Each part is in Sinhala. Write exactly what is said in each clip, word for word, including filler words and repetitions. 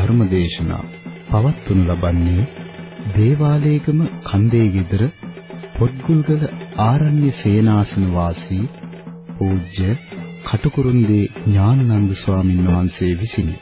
ධර්මදේශනා පවත්වනු ලබන්නේ දේවාලේගම කන්දේ ගෙදර පොත්ගුල්ගල ආරණ්‍ය සේනාසන වාසී පූජ්‍ය කටුකුරුන්දී ඥානানন্দ ස්වාමීන් වහන්සේ විසිනි.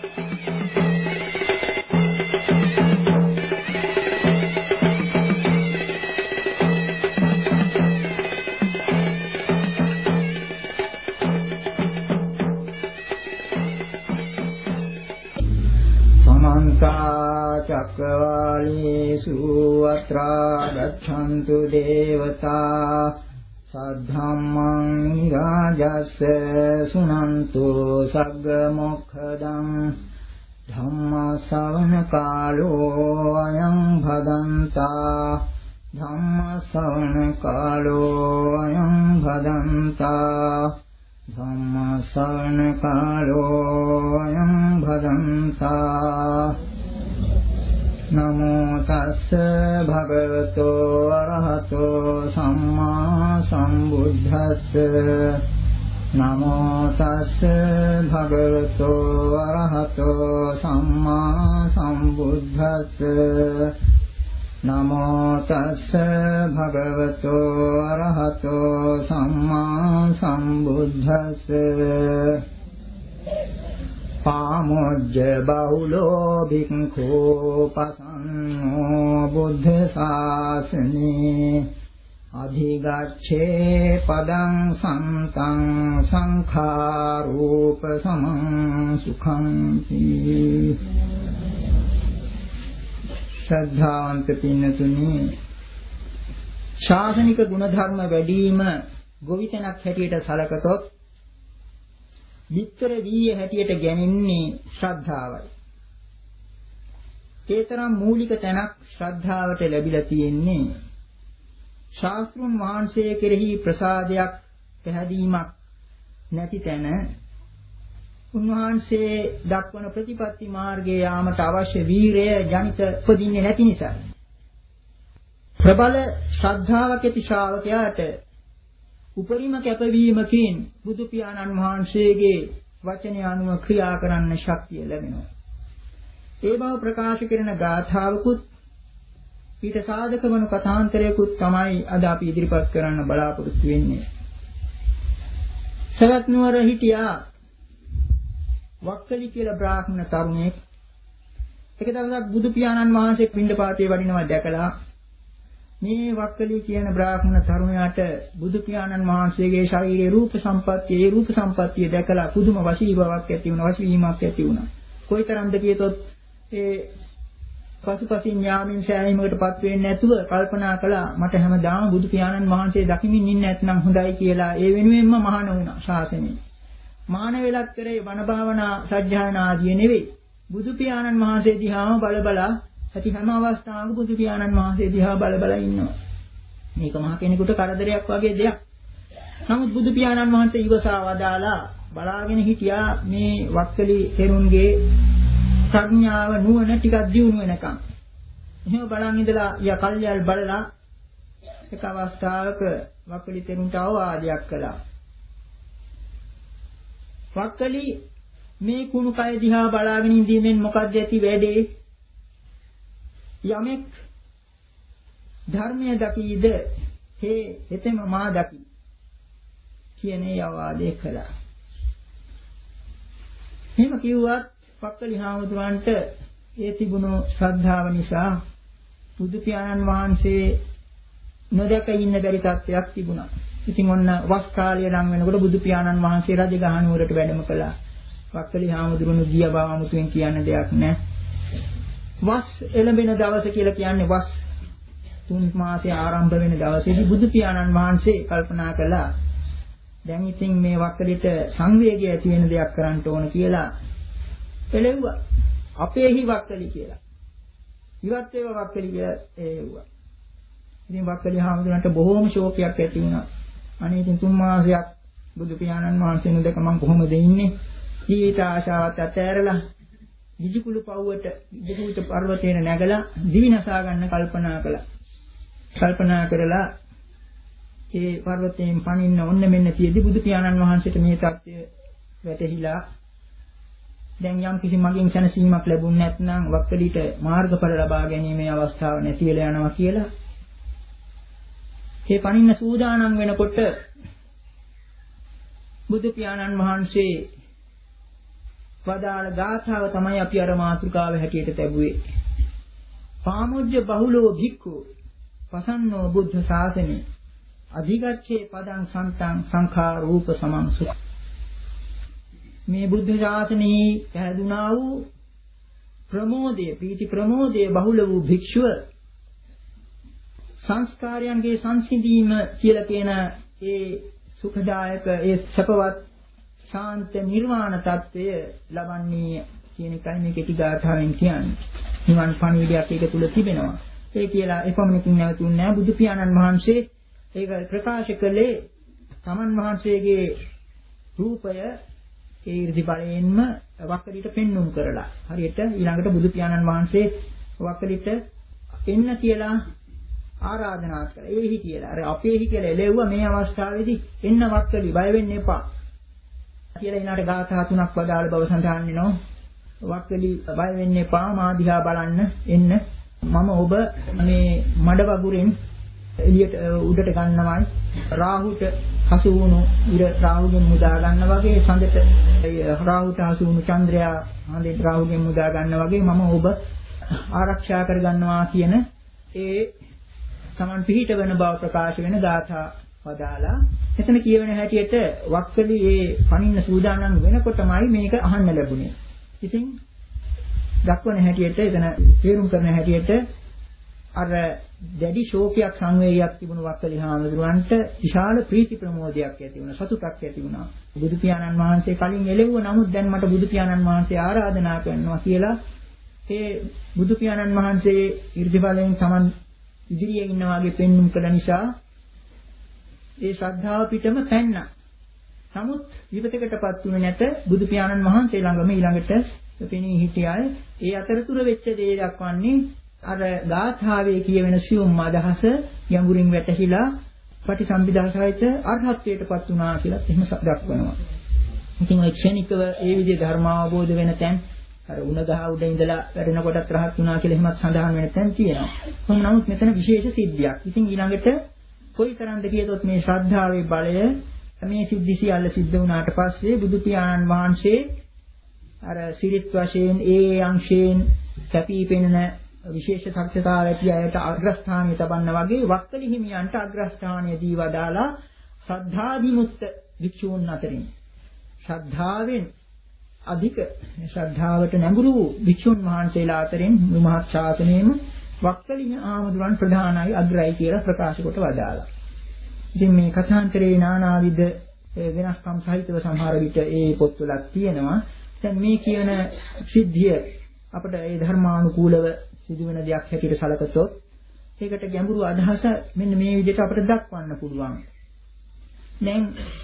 චක්කවාලේසු අත්‍රා ගච්ඡන්තු දේවතා සද්ධම්මං නිරාජස්ස සුනන්තු සග්ග මොක්ඛදං ධම්ම ශ්‍රවණ කාලෝ අයං භදන්තා ධම්ම ශ්‍රවණ කාලෝ අයං භදන්තා ධම්ම ශ්‍රවණ කාලෝ අයං භදන්තා නමෝ තස්ස භගවතෝ අරහතෝ සම්මා සම්බුද්දස්ස නමෝ තස්ස භගවතෝ අරහතෝ සම්මා සම්බුද්දස්ස නමෝ තස්ස භගවතෝ අරහතෝ සම්මා සම්බුද්දස්ස පාමොජ්ජ බහුලෝ භික්ඛෝ පසන්නෝ බුද්ධ ශාසනේ අධිගච්ඡේ පදං සම්තං සංඛාරූප සමං සුඛං ශ්‍රද්ධාවන්ත පින්නතුනි ශාසනික ගුණධර්ම වැඩිම ගොවිතැනක් හැටියට සලකතොත් විතර වීය හැටියට ගැනෙන්නේ ශ්‍රද්ධාවයි. ඒතරම් මූලික තැනක් ශ්‍රද්ධාවට ලැබිලා තියෙන්නේ ශාස්ත්‍රුන් වහන්සේ කෙරෙහි ප්‍රසාදයක් පැහැදීමක් නැති තැන උන්වහන්සේ දක්වන ප්‍රතිපත්ති මාර්ගයේ යාමට අවශ්‍ය වීරය ජනිත උපදින්නේ නැති නිසා ප්‍රබල ශ්‍රද්ධාවක් ඇති ශ්‍රාවකයාට උපරිම කැපවීමකින් බුදු පියාණන් වහන්සේගේ වචනය අනුව ක්‍රියා කරන්න ශක්තිය ලැබෙනවා. ඒ බව ප්‍රකාශ කරන ගාථාවකුත් ඊට සාධක වන කථාන්තරයකුත් තමයි අද අපි ඉදිරිපත් කරන්න බලාපොරොත්තු වෙන්නේ. සවැත් නුවර හිටියා වක්කලි කියලා බ්‍රාහ්මණ තරුණයෙක්. එක දවසක් බුදු පියාණන් වහන්සේ පිණ්ඩපාතේ වඩිනවා දැකලා මේ වක්කලි කියන බ්‍රාහ්මණ තරුණයාට බුදු පියාණන් වහන්සේගේ ශරීරයේ රූප සම්පත්තිය, ඒ රූප සම්පත්තිය දැකලා පුදුම වශී බවක් ඇති වුණා, වශීවීමක් ඇති වුණා. කොයිතරම්ද කියතොත් ඒ පසුපසින් ඥාමින් සෑහීමකටපත් වෙන්නේ නැතුව කල්පනා කළා මට හැමදාම බුදු පියාණන් වහන්සේ දකිමින් ඉන්න නැත්නම් හොඳයි කියලා ඒ වෙනුවෙන්ම මහාන වුණා ශාසනයේ. මහාන වෙලක් කරේ වන භාවනා සත්‍යයනා ආදී නෙවෙයි. බුදු පියාණන් වහන්සේ දිහාම බල බලා ඇති හැම අවස්ථාවක බුදු පියාණන් වහන්සේ දිහා බල බල ඉන්නවා. මේක මහ කෙනෙකුට කරදරයක් වගේ දෙයක්. නමුත් බුදු පියාණන් වහන්සේ ඉවසා වදාලා බලාගෙන හිටියා මේ වක්කලි තෙරුන්ගේ ප්‍රඥාව නුවණ ටිකක් දියුණු වෙනකම්. එහෙම බලන් ඉඳලා යා කල්යල් බලලා එක අවස්ථාවක වක්කලි තෙරුන්ට අවවාදයක් කළා. වක්කලි මේ කුණු කය දිහා බලාගෙන ඉඳීමෙන් මොකක්ද ඇති වෙන්නේ? යමෙක් ධර්මය දකීද හේ එතෙම මා දකි කියන අවවාදේ කළා. එහෙම කිව්වත් පක්කලි හාමුදුරන්ට ඒ තිබුණු ශ්‍රද්ධාව නිසා බුදු පියාණන් වහන්සේ නොදක ඉන්න බැරි තත්ත්වයක් තිබුණා. ඉතින් ඔන්න වස් කාලය නම් වෙනකොට බුදු පියාණන් වහන්සේ රජගහ නුවරට වැඩම කළා. පක්කලි හාමුදුරුවෝ ගිය බව 아무තෙන් කියන්න දෙයක් නැහැ. වස් එළඹෙන දවස කියලා කියන්නේ වස් තුන් මාසයේ ආරම්භ වෙන දවසේදී බුදු පියාණන් වහන්සේ කල්පනා කළා දැන් ඉතින් මේ වක්කලිට සංවේගය ඇති වෙන දෙයක් කරන්න ඕන කියලා එළෙව්වා. අපේහි වක්කලි කියලා. ඉවත් ඒවා වක්කලි කියලා එළෙව්වා. ඉතින් වක්කලි හාමුදුරන්ට බොහෝම ශෝකයක් ඇති වුණා. අනේ ඉතින් තුන් මාසයක් බුදු පියාණන් වහන්සේ නුදක මම කොහොමද ඉන්නේ? ජීවිත ආශාවත් අතෑරලා විජිකුළු පවුවට විජිකුළු පර්වතේන නැගලා දිවිනසා ගන්න කල්පනා කළා. කල්පනා කරලා ඒ පර්වතයෙන් පනින්න ඔන්න මෙන්න තියදී බුදු පියාණන් වහන්සේට මේ தත්ත්වය වැටහිලා දැන් යම් කිසි මගින් සැනසීමක් ලැබුණ නැත්නම් වක්කඩිට මාර්ගඵල ලබා ගැනීමේ අවස්ථාව නැති වෙලා යනවා කියලා. මේ පණින්න සූදානම් වෙනකොට බුදු පියාණන් වහන්සේ වදාළ ගාථාව තමයි අපි අර මාතෘකාව හැටියට තැබුවේ. පාමුජ්ජ බහුලෝ භික්ඛු පසන්නෝ බුද්ධ ශාසනේ අධිගච්ඡේ පදං සන්තං සංඛා රූප සමංසු. මේ බුද්ධ ශාසනයේ පැහැදුනා වූ ප්‍රමෝදයේ ප්‍රීති ප්‍රමෝදයේ බහුල වූ භික්ෂුව සංස්කාරයන්ගේ සංසිඳීම කියලා කියන ඒ සුඛදායක ඒ සපවත් ශාන්ත නිර්වාණ තත්වය ලබන්නේ කියන එකයි මේ කෙටි ගාථාවෙන් කියන්නේ. නිවන් පණිවිඩයක් ඒක තුල තිබෙනවා. ඒ කියලා එපමණකින් නැවතුන්නේ නැහැ. බුදු පියාණන් වහන්සේ ඒක ප්‍රකාශ කළේ තමන් වහන්සේගේ රූපය ඒ 이르දි බලයෙන්ම වක්කලිට පෙන්눔 කරලා. හරියට ඊළඟට බුදු පියාණන් වහන්සේ වක්කලිට එන්න කියලා ආරාධනා කළා. ඒහි කියලා. අර අපේහි කියලා එළෙව්වා මේ අවස්ථාවේදී එන්න වක්කලි බය වෙන්න එපා. කියලා ඊළඟට ගාථා තුනක් වදාළ බව සඳහන් වෙනවා. වක්කලි බය වෙන්න එපා මා දිහා බලන්න එන්න. මම ඔබ මේ මඩ වගුරෙන් එළියට උඩට ගන්නවයි රාහුට හසු වුණු ඉර රාහුගෙන් මුදා ගන්න වගේ සඳට රාහුට හසු වුණු චන්ද්‍රයා හඳෙන් රාහුගෙන් මුදා ගන්න වගේ මම ඔබ ආරක්ෂා කර ගන්නවා කියන ඒ Taman පිහිට වෙන බව ප්‍රකාශ වෙන ගාථා වදාලා. එතන කියවෙන හැටියට වක්කලි ඒ පණින්න සූදානම් වෙනකොටමයි මේක අහන්න ලැබුණේ. ඉතින් දක්වන හැටියට එතන තේරුම් කරන හැටියට අර දැඩි ශෝකයක් සංවේගයක් තිබුණු වක්කලි හාමුදුරුවන්ට විශාල ප්‍රීති ප්‍රමෝදයක් ඇති වුණා, සතුටක් ඇති වුණා. බුදු පියාණන් වහන්සේ කලින් එළෙව්ව නමුත් දැන් මට බුදු පියාණන් වහන්සේ ආරාධනා කරනවා කියලා ඒ බුදු පියාණන් වහන්සේ 이르දි බලයෙන් Taman ඉදිරියේ ඉන්නා වගේ පෙන්눔 කළ නිසා ඒ ශ්‍රද්ධාව පිටම පැන්නා. නමුත් විපතකටපත් වුණේ නැත. බුදු පියාණන් වහන්සේ ළඟම ඊළඟට පෙනී හිටියාය. ඒ අතරතුර වෙච්ච දේ දක්වන්නේ අර ගාථාවේ කියවෙන සියුම් අදහස ගැඹුරින් වැටහිලා පටිසම්භිදා සහිත අරහත්ත්වයටපත් වුණා කියලා එහෙම දක්වනවා. ඉතින් ඒ ක්ෂණිකව ඒ විදිහේ ධර්ම අවබෝධ වෙන තැන් අර උණ ගහ උඩ ඉඳලා වැඩෙනකොටත් රහත් වුණා කියලා එහෙමත් සඳහන් වෙන තැන් තියෙනවා. කොහොම නමුත් මෙතන විශේෂ සිද්ධියක්. ඉතින් ඊළඟට කොයිතරම්ද කියතොත් මේ ශ්‍රද්ධාවේ බලය මේ සිද්ධි සියල්ල සිද්ධ වුණාට පස්සේ බුදු පියාණන් වහන්සේ අර සිරිත් වශයෙන් ඒ අංශයෙන් කැපී පෙනෙන විශේෂ සත්‍යතාව ඇති අයට අග්‍රස්ථානය තබන්න වගේ වක්කලි හිමියන්ට අග්‍රස්ථානය දී වදාලා ශ්‍රද්ධාදිමුත්ත වික්ෂූන් අතරින් ශ්‍රද්ධාවෙන් අධික ශ්‍රද්ධාවට නැඹුරු වූ වික්ෂුන් වහන්සේලා අතරින් මහත් ශාසනයෙම වක්කලි ආමදුරන් ප්‍රධානයි අග්‍රයි කියලා ප්‍රකාශ කොට වදාලා. ඉතින් මේ කථාන්තරේ නානාවිද වෙනස්කම් සහිතව සමහර විට ඒ පොත්වලක් තියෙනවා. දැන් මේ කියන සිද්ධිය අපිට ඒ ධර්මානුකූලව සිදුවෙන දෙයක් හැටියට සැලකතොත් ඒකට ගැඹුරු අදහස මෙන්න මේ විදිහට අපිට දක්වන්න පුළුවන්. දැන්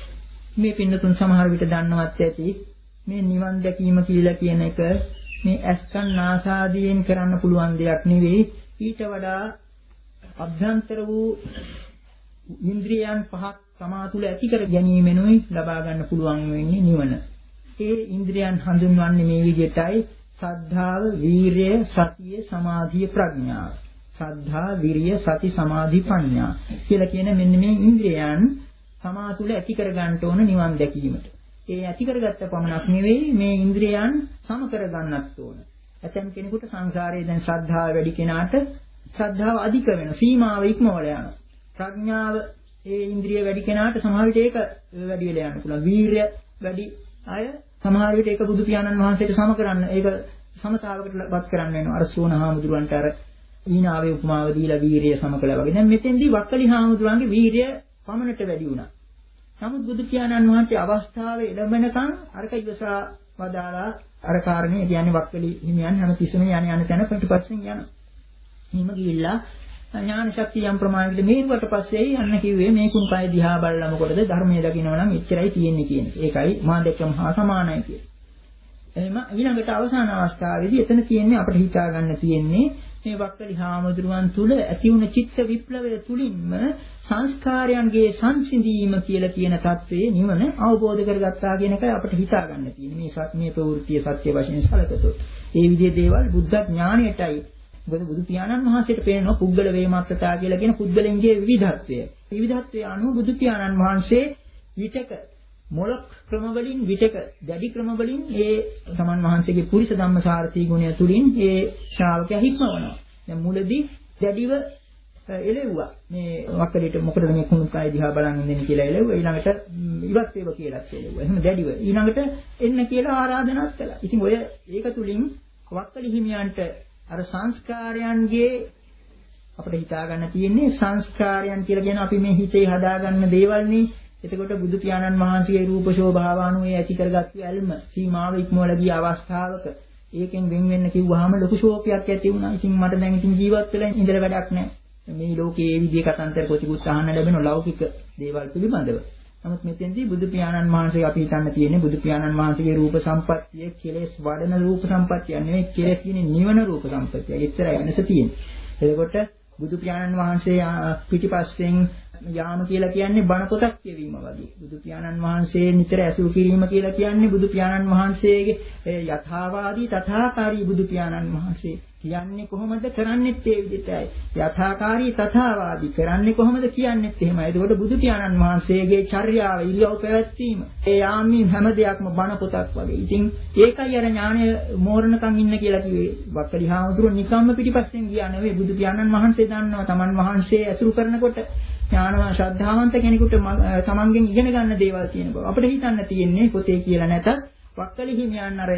මේ පින්නතුන් සමහර විට දන්නවත් ඇති මේ නිවන් දැකීම කියලා කියන එක මේ අස්කන් නාසාදීන් කරන්න පුළුවන් දෙයක් නෙවෙයි. ඊට වඩා අභ්‍යන්තර වූ ඉන්ද්‍රියයන් පහක් තමා තුළ ඇති කර ගැනීමෙනුයි ලබා ගන්න පුළුවන් වෙන්නේ නිවන. ඒ ඉන්ද්‍රියයන් හඳුන්වන්නේ මේ විදිහටයි සද්ධාව, වීරිය, සතිය, සමාධිය, ප්‍රඥාව. සද්ධා, විරිය, සති, සමාධි, ප්‍රඥා කියලා කියන මෙන්න මේ ඉන්ද්‍රියයන් තමා තුළ ඇති කර ගන්නට ඕන නිවන් දැකීමට. ඒ ඇති කරගත්ත පමණක් නෙවෙයි මේ ඉන්ද්‍රියයන් සම කර ගන්නත් ඕන. ඇතැම් කෙනෙකුට සංසාරයේ දැන් ශ්‍රද්ධාව වැඩි කෙනාට ශ්‍රද්ධාව අධික වෙන සීමාව ඉක්මවල යනවා. ප්‍රඥාව ඒ ඉන්ද්‍රිය වැඩි කෙනාට සමහර විට ඒක වැඩි වෙලා යන්න පුළුවන්. වීරිය වැඩි අය සමහර විට ඒක බුදු පියාණන් වහන්සේට සම කරන්න ඒක සමතාවකටපත් කරන්න වෙනවා. අර සෝන හාමුදුරන්ට අර ඊනාවේ උපමාව දීලා වීරිය සම කළා වගේ. දැන් මෙතෙන්දී වක්කලි හාමුදුරන්ගේ වීරිය පමණට වැඩි වුණා. නමුත් බුදු පියාණන් වහන්සේ අවස්ථාවේ ලැබෙනකන් අරක ඉවසා වදාලා අර කාරණේ කියන්නේ වක්කලි හිමියන් හැමතිස්සෙම යන යන තැන පිටපස්සෙන් යනවා. හිම ගිහිල්ලා ඥාන ශක්තිය යම් ප්‍රමාණයකට මේරුවට පස්සේ යන්න කිව්වේ මේ කුණ කය දිහා බලලා මොකටද ධර්මයේ දකින්නවා නම් එච්චරයි තියෙන්නේ කියන්නේ. ඒකයි මා දැක්කම හා සමානයි කියන්නේ. එහෙම ඊළඟට අවසාන අවස්ථාවේදී එතන තියෙන්නේ අපිට හිතා ගන්න තියෙන්නේ මේ වක්කලි හාමුදුරුවන් තුල ඇති වුණ චිත්ත විප්ලවය තුලින්ම සංස්කාරයන්ගේ සංසිඳීම කියලා කියන தત્ත්වයේ නිවන අවබෝධ කරගත්තා කියන එකයි අපිට හිතා ගන්න තියෙන්නේ. මේ සත්‍ය ප්‍රවෘත්තිය සත්‍ය වශයෙන් සැලකතොත්. ඒ විදිහේ දේවල් බුද්ධ ඥාණයටයි මොකද බුදු පියාණන් වහන්සේට පේනවා පුද්ගල වේමත්තතා කියලා කියන පුද්ගලයන්ගේ විවිධත්වය. විවිධත්වයේ අනුව බුදු පියාණන් වහන්සේ විතක මොලක් ක්‍රම වලින් විතක දැඩි ක්‍රම වලින් ඒ සමන් වහන්සේගේ පුරිස ධම්මසාරථී ගුණය තුලින් ඒ ශ්‍රාවකයා හික්මවනවා. දැන් මුලදී දැඩිව එළෙව්වා. මේ වක්කලිට මොකටද මේ කුණු කය දිහා බලන් ඉන්නේ කියලා එළෙව්වා. ඊළඟට ඉවත් වේව කියලාත් එළෙව්වා. එහෙම දැඩිව ඊළඟට එන්න කියලා ආරාධනාත් කළා. ඉතින් ඔය ඒක තුලින් වක්කලි හිමියන්ට අර සංස්කාරයන්ගේ අපිට හිතා ගන්න තියෙන්නේ සංස්කාරයන් කියලා කියන අපි මේ හිතේ හදාගන්න දේවල්නේ. එතකොට බුදු පියාණන් වහන්සේගේ රූප ශෝභාවානුවේ ඇති කරගත්තු ඇල්ම සීමාව ඉක්මවලා ගිය අවස්ථාවක ඒකෙන් වෙන් වෙන්න කිව්වහම ලොකු ශෝකයක් ඇති වුණා. ඉතින් මට දැන් ඉතින් ජීවත් වෙලා ඉඳලා වැඩක් නැහැ. මේ ලෝකයේ මේ විදිහේ කතාන්තර පොතිකුත් අහන්න ලැබෙන ලෞකික දේවල් පිළිබඳව. නමුත් මෙතෙන්දී බුදු පියාණන් වහන්සේ අපි හිතන්න තියෙන්නේ බුදු පියාණන් වහන්සේගේ රූප සම්පත්තිය කෙලෙස් වඩන රූප සම්පත්තිය නෙවෙයි කෙලෙස් කියන්නේ නිවන රූප සම්පත්තිය. ඒතරයි වෙනස තියෙන්නේ. එතකොට බුදු පියාණන් වහන්සේ පිටිපස්සෙන් යාම කියලා කියන්නේ බණ පොතක් කියවීම වගේ. බුදු පියාණන් වහන්සේ නිතර ඇසුරු කිරීම කියලා කියන්නේ බුදු පියාණන් වහන්සේගේ යථාවාදී තථාකාරී බුදු පියාණන් වහන්සේ කියන්නේ කොහොමද කරන්නේත් ඒ විදිහටයි. යථාකාරී තථාවාදී කරන්නේ කොහොමද කියන්නේත් එහෙමයි. ඒකෝට බුදු පියාණන් වහන්සේගේ චර්යාව ඉරියව් පැවැත්වීම ඒ යාමී හැම දෙයක්ම බණ පොතක් වගේ. ඉතින් ඒකයි අර ඥානය මෝරණකම් ඉන්න කියලා කිව්වේ. වක්කලි හාමුදුරුවෝ නිකම්ම පිටිපස්සෙන් ගියා නෙවෙයි. බුදු පියාණන් වහන්සේ දන්නවා තමන් වහන්සේ ඇසුරු කරනකොට ඥානවත් ශ්‍රද්ධාවන්ත කෙනෙකුට තමන්ගෙන් ඉගෙන ගන්න දේවල් තියෙන බව. අපිට හිතන්න තියෙන්නේ පොතේ කියලා නැතත් වක්කලි හිමියන් අර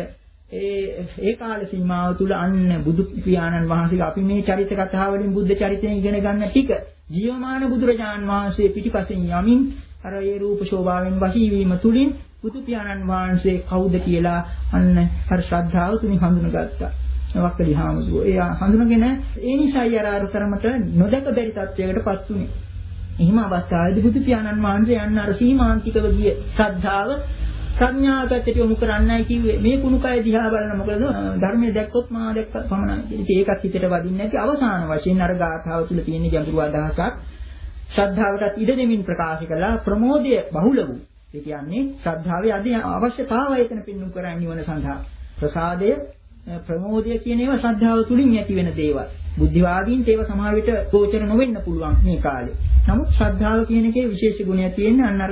ඒ ඒ කාල සීමාව තුල අන්න බුදු පියාණන් වහන්සේගේ අපි මේ චරිත කතා වලින් බුද්ධ චරිතයෙන් ඉගෙන ගන්න ටික ජීවමාන බුදුරජාන් වහන්සේ පිටිපස්සෙන් යමින් අර ඒ රූප ශෝභාවෙන් වශී වීම තුලින් බුදු පියාණන් වහන්සේ කවුද කියලා අන්න අර ශ්‍රද්ධාව තුලින් හඳුනගත්තා. වක්කලි හාමුදුරුවෝ ඒ හඳුනගෙන ඒ නිසායි අර අර තරමට නොදක බැරි තත්වයකටපත් උනේ. එහෙම අවස්ථාවේදී බුදු පියාණන් වහන්සේ යන්න අර සීමාන්තිකව ගිය ශ්‍රද්ධාව ප්‍රඥාගතට යොමු කරන්නයි කිව්වේ. මේ කුණු කය දිහා බලන මොකද ධර්මයේ දැක්කොත් මා දැක්ක පමණයි. ඉතින් ඒකත් හිතට වදින්නේ නැති අවසාන වශයෙන් අර ගාථාව තුළ තියෙන ගැඹුරු අදහසක් ශ්‍රද්ධාවටත් ඉඩ දෙමින් ප්‍රකාශ කළා. ප්‍රමෝදය බහුල වූ. ඒ කියන්නේ ශ්‍රද්ධාවේ අධි අවශ්‍යතාවය එතන පින්නු කරන්නේ නිවන සඳහා. ප්‍රසාදය ප්‍රමෝදය කියන ඒවා ශ්‍රද්ධාව තුලින් ඇති වෙන දේවල්. බුද්ධිවාදීන්ට ඒවා සමහර විට ගෝචර නොවෙන්න පුළුවන් මේ කාලේ. නමුත් ශ්‍රද්ධාව කියන එකේ විශේෂ ගුණයක් තියෙන්නේ අන්න අර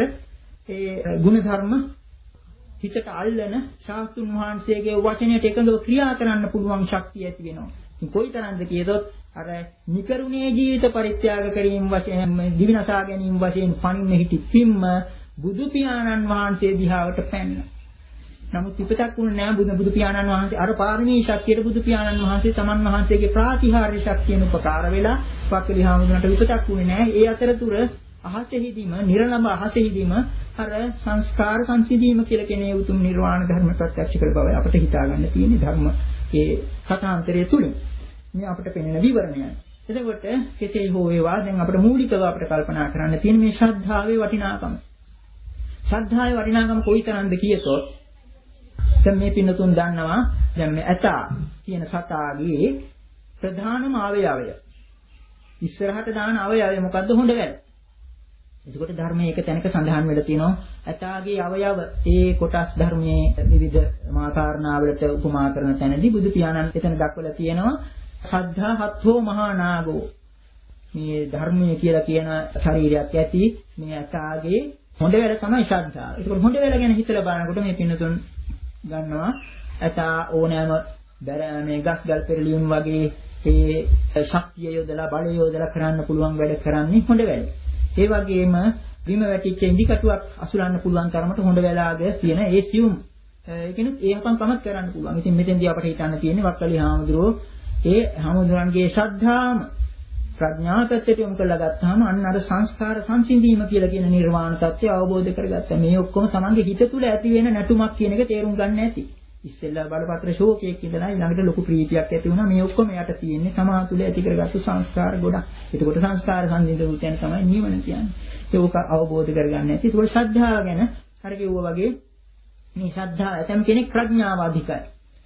ඒ ගුණ ධර්ම හිතට අල්ලන ශාස්ත්‍රුන් වහන්සේගේ වචනයට එකඟව ක්‍රියා කරන්න පුළුවන් ශක්තිය ඇති වෙනවා. ඉතින් කොයිතරම්ද කියතොත් අර නිකරුණේ ජීවිත පරිත්‍යාග කිරීම වශයෙන් දිවිනසා ගැනීම වශයෙන් පණින්න හිටි පිම්ම බුදු පියාණන් වහන්සේ දිහාවට පැන්න. නමුත් විපතක් වුණේ නැහැ බුදු බුදු පියාණන් වහන්සේ අර පාරමී ශක්තියට බුදු පියාණන් වහන්සේ තමන් වහන්සේගේ ප්‍රාතිහාර්ය ශක්තියන උපකාර වෙලා වක්කලි හාමුදුරන්ට විපතක් වුණේ නැහැ. ඒ අතරතුර අහසෙහිදීම නිර්ලම්භ අහසෙහිදීම අර සංස්කාර සංසිඳීම කියලා කියන ඒ උතුම් නිර්වාණ ධර්ම ප්‍රත්‍යක්ෂ කළ බව අපිට හිතා ගන්න තියෙන ධර්ම ඒ කථාන්තරය තුලින් මේ අපිට පෙනෙන විවරණයයි. එතකොට කෙසේ හෝ වේවා දැන් අපිට මූලිකව අපිට කල්පනා කරන්න තියෙන මේ ශ්‍රද්ධාවේ වටිනාකම. ශ්‍රද්ධාවේ වටිනාකම කොයිතරම්ද කියතොත් දැන් මේ පින්නතුන් දන්නවා දැන් මේ ඇතා කියන සතාගේ ප්‍රධානම අවයවය ඉස්සරහට දාන අවයවය මොකද්ද? හොඬ වැල. එතකොට ධර්මයේ එක තැනක සඳහන් වෙලා තියෙනවා ඇතාගේ අවයව ඒ කොටස් ධර්මයේ විවිධ මාකාරණාවලට උපමා කරන තැනදී බුදු පියාණන් එතන දක්වලා තියෙනවා සද්ධා හත්ථෝ මහා නාගෝ. මේ ධර්මයේ කියලා කියන ශරීරයක් ඇති මේ ඇතාගේ හොඬ වැල තමයි ශ්‍රද්ධාව. ඒකෝ හොඬ වැල ගැන හිතලා බලනකොට මේ පින්නතුන් ගන්නවා ඇතා ඕනෑම මේ ගස් ගල් පෙරලියුම් වගේ ඒ ශක්තිය යොදලා බලය යොදලා කරන්න පුළුවන් වැඩ කරන්නේ හොඬ වැල. ඒ වගේම බිම වැටිච්ච ඉදි කටුවක් අසුලන්න පුළුවන් තරමට හොඬ වැලාගේ තියෙන ඒ සියුම් ඒකිනුත් ඒකම් කමත් කරන්න පුළුවන්. ඉතින් මෙතෙන්දී අපිට හිතන්න තියෙන්නේ වක්කලි හාමුදුරුවෝ ඒ හාමුදුරන්ගේ ශ්‍රද්ධාම ප්‍රඥාපත්තට යොමු කරලා ගත්තාම අන්න අර සංස්කාර සංසිඳීම කියලා කියන නිර්වාණ தත්ත්වය අවබෝධ කරගත්තා. මේ ඔක්කොම තමන්ගේ හිත තුළ ඇති වෙන නැටුමක් කියන එක තේරුම් ගන්න ඇති. ඉස්සෙල්ලා බලපත්‍ර ශෝකයක් ඉඳලා ඊළඟට ලොකු ප්‍රීතියක් ඇති වුණා. මේ ඔක්කොම යට තියෙන්නේ තමා තුළ ඇති කරගත්තු සංස්කාර ගොඩක්. ඒකකොට සංස්කාර සංසිඳන උත්යන් තමයි නිවන කියන්නේ. ඒක අවබෝධ කරගන්න ඇති. ඒකෝට ශ්‍රද්ධාව ගැන අර කිව්වා වගේ මේ ශ්‍රද්ධාව ඇතම් කෙනෙක් ප්‍රඥාව අධිකයි.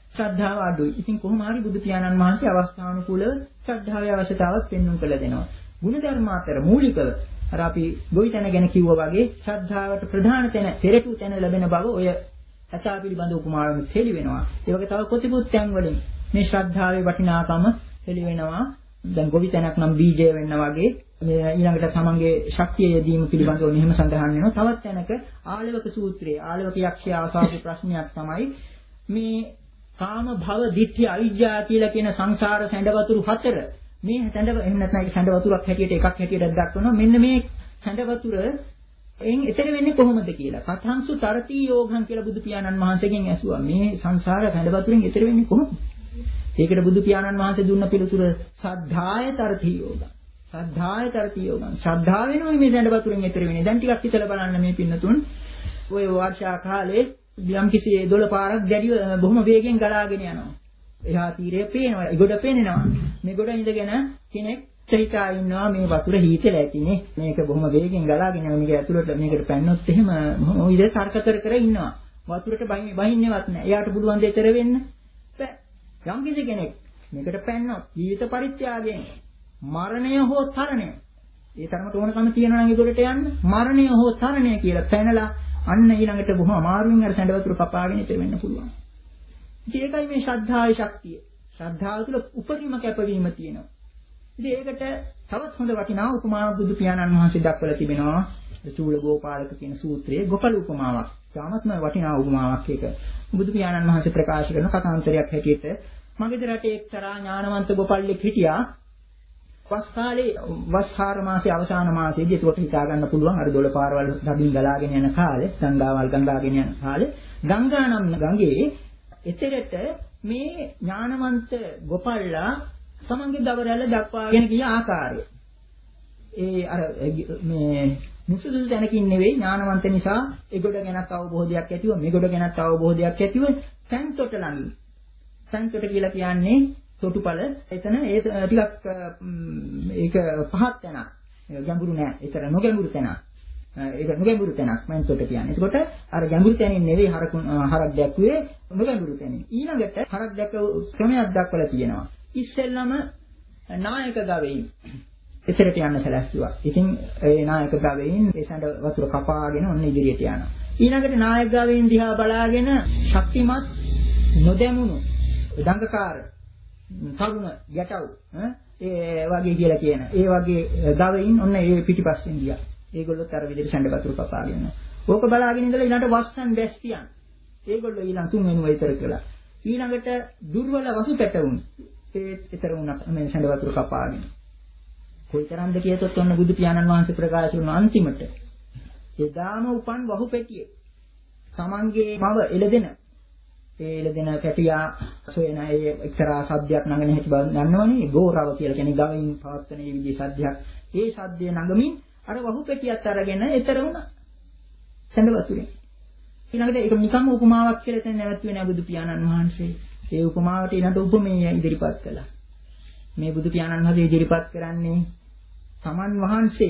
ශ්‍රද්ධාව අඩුයි. ඉතින් කොහොම හරි බුදු පියාණන් වහන්සේ අවස්ථානුකූලව ශ්‍රද්ධාවේ අවශ්‍යතාවත් පෙන්වන්න කළ දෙනවා. ගුණධර්ම අතර මූලිකව අර අපි ගොවිතැන ගැන කිව්වා වගේ ශ්‍රද්ධාවට ප්‍රධාන තැන, පෙරටු තැන ලැබෙන බව ඔය ඇතා පිළිබඳ උපමාවෙන් හෙළි වෙනවා. ඒ වගේ තව කොතිපුත් තැන් වලින් මේ ශ්‍රද්ධාවේ වටිනාකම හෙළි වෙනවා. දැන් ගොවිතැනක් නම් බීජය වෙන්න වගේ මේ ඊළඟට තමන්ගේ ශක්තිය යෙදීම පිළිබඳව මෙහෙම සඳහන් වෙනවා. තවත් තැනක ආලවක සූත්‍රයේ ආලවක යක්ෂයා අසාපු ප්‍රශ්නයක් තමයි මේ කාම භව දිට්ඨි අවිජ්ජා කියලා කියන සංසාර සැඬ වතුරු හතර මේ සැඬ එහෙම නැත්නම් ඒක සැඬ වතුරක් හැටියට එකක් හැටියට දක්වනවා. මෙන්න මේ සැඬ වතුර එයින් එතර වෙන්නේ කොහොමද කියලා. කතංසු තරති යෝගං කියලා බුදු පියාණන් වහන්සේගෙන් ඇසුවා. මේ සංසාර සැඬ වතුරෙන් එතර වෙන්නේ කොහොමද? ඒකට බුදු පියාණන් වහන්සේ දුන්න පිළිතුර සද්ධාය තරති යෝගං. සද්ධාය තරති යෝගං. ශ්‍රද්ධාවෙනුයි මේ සැඬ වතුරෙන් එතර වෙන්නේ. දැන් ටිකක් හිතලා බලන්න මේ පින්නතුන් ඔය වර්ෂා කාලේ යම් කිසි දොළ පාරක් දැඩිව බොහොම වේගෙන් ගලාගෙන යනවා. එහා තීරය පේනවා, ඒගොඩ පේනවා. මේ ගොඩ ඉඳගෙන කෙනෙක් හිතා ඉන්නවා මේ වතුර හීතල ඇතිනේ. මේක බොහොම වේගෙන් ගලාගෙන යනවා. මේක ඇතුළට මේකට පැන්නොත් එහෙම මොන විදිහට තර්ක කර කර ඉන්නවා. වතුරට බහින්නේවත් නැහැ. එයාට පුළුවන් දෙතර වෙන්න බෑ. යම් කිසි කෙනෙක් මේකට පැන්නොත් ජීවිත පරිත්‍යාගයෙන් මරණය හෝ තරණය. ඒ තරමට ඕනකම තියනවා නම් ඒගොඩට යන්න. මරණය හෝ තරණය කියලා පැනලා අන්න ඊළඟට බොහොම අමාරුවෙන් අර සැඬ වතුර කපාගෙන ඉතර වෙන්න පුළුවන්. ඉතින් ඒකයි මේ ශ්‍රද්ධාවේ ශක්තිය. ශ්‍රද්ධාව තුළ උපරිම කැපවීම තියෙනවා. ඉතින් ඒකට තවත් හොඳ වටිනා උපමාවක් බුදු පියාණන් වහන්සේ දක්වලා තිබෙනවා. චූල ගෝපාලක කියන සූත්‍රයේ ගොපල උපමාවක්. තාමත්ම වටිනා උපමාවක් ඒක. බුදු පියාණන් වහන්සේ ප්‍රකාශ කරන කතාන්තරයක් හැටියට මගේ රටේ එක්තරා ඥානවන්ත ගෝපල්ලෙක් හිටියා. වස් කාලේ වස්හාර මාසයේ අවසාන මාසයේදී ඒකට හිතා ගන්න පුළුවන් අර දොළ පාරවල් දඩින් ගලාගෙන යන කාලේ ගංගාවල් ගංගාගෙන යන කාලේ ගංගා නම් ගඟේ එතරට මේ ඥානවන්ත ගොපල්ලා තමන්ගේ දවරැල්ල දක්වාගෙන ගිය ආකාරය ඒ අර මේ මුසුදුසු තැනකින් නෙවෙයි ඥානවන්ත නිසා ඒගොඩ ගැනත් අවබෝධයක් ඇතිව මේගොඩ ගැනත් අවබෝධයක් ඇතිව තැන්තොට ළඟින් තැන්තොට කියලා කියන්නේ තොටුපළ එතන ඒ ටිකක් ඒක පහත් තැනක් ගැඹුරු නෑ ඒතර නොගැඹුරු තැනක් ඒක නොගැඹුරු තැනක් මම තොට කියන්නේ. එතකොට අර ගැඹුරු තැනින් නෙවෙයි හරක් හරක් දැක්ුවේ නොගැඹුරු තැනින්. ඊළඟට හරක් දැක්ක ක්‍රමයක් දක්වලා තියෙනවා. ඉස්සෙල්ලම නායක ගවයින් එතරට යන්න සැලැස්සුවා. ඉතින් ඒ නායක ගවයින් ඒ සැඬ වතුර කපාගෙන ඔන්න ඉදිරියට යනවා. ඊළඟට නායක ගවයින් දිහා බලාගෙන ශක්තිමත් නොදැමුණු දඟකාර තරුණ ගැටව් ඒ වගේ කියලා කියන. ඒ වගේ ගවයින් ඔන්න ඒ පිටිපස්සෙන් ගියා. ඒගොල්ලොත් අර විදිහට සැඬ වතුර කපාගෙන යනවා. ඕක බලාගෙන ඉඳලා ඊළඟට වස්සන් බැස්තියන්. ඒගොල්ලෝ ඊළඟ තුන් වෙනුව ඊතර කළා. ඊළඟට දුර්වල වසු පැටවුන්. ඒ ඊතර වුණා මේ සැඬ වතුර කපාගෙන. කොයිතරම්ද කියතොත් ඔන්න බුදු පියාණන් වහන්සේ ප්‍රකාශ කරන අන්තිමට එදාම උපන් වහු පෙටියේ තමන්ගේ මව එළදෙන ඒ එළදෙන පැටියා සොයන ඒ එක්තරා සද්දයක් නගන හැටි බව දන්නවනේ ගෝරව කියලා කියන්නේ ගවයින් පවත්වන මේ විදිහේ සද්දයක්. ඒ සද්දය නගමින් අර වහු පෙටියත් අරගෙන ඊතර වුණා සැඬ වතුරේ. ඊළඟට ඒක නිකම්ම උපමාවක් කියලා එතන නැවතුනේ නෑ බුදු පියාණන් වහන්සේ. ඒ උපමාවට ඊළඟට උපමේය ඉදිරිපත් කළා. මේ බුදු පියාණන් වහන්සේ ඉදිරිපත් කරන්නේ තමන් වහන්සේ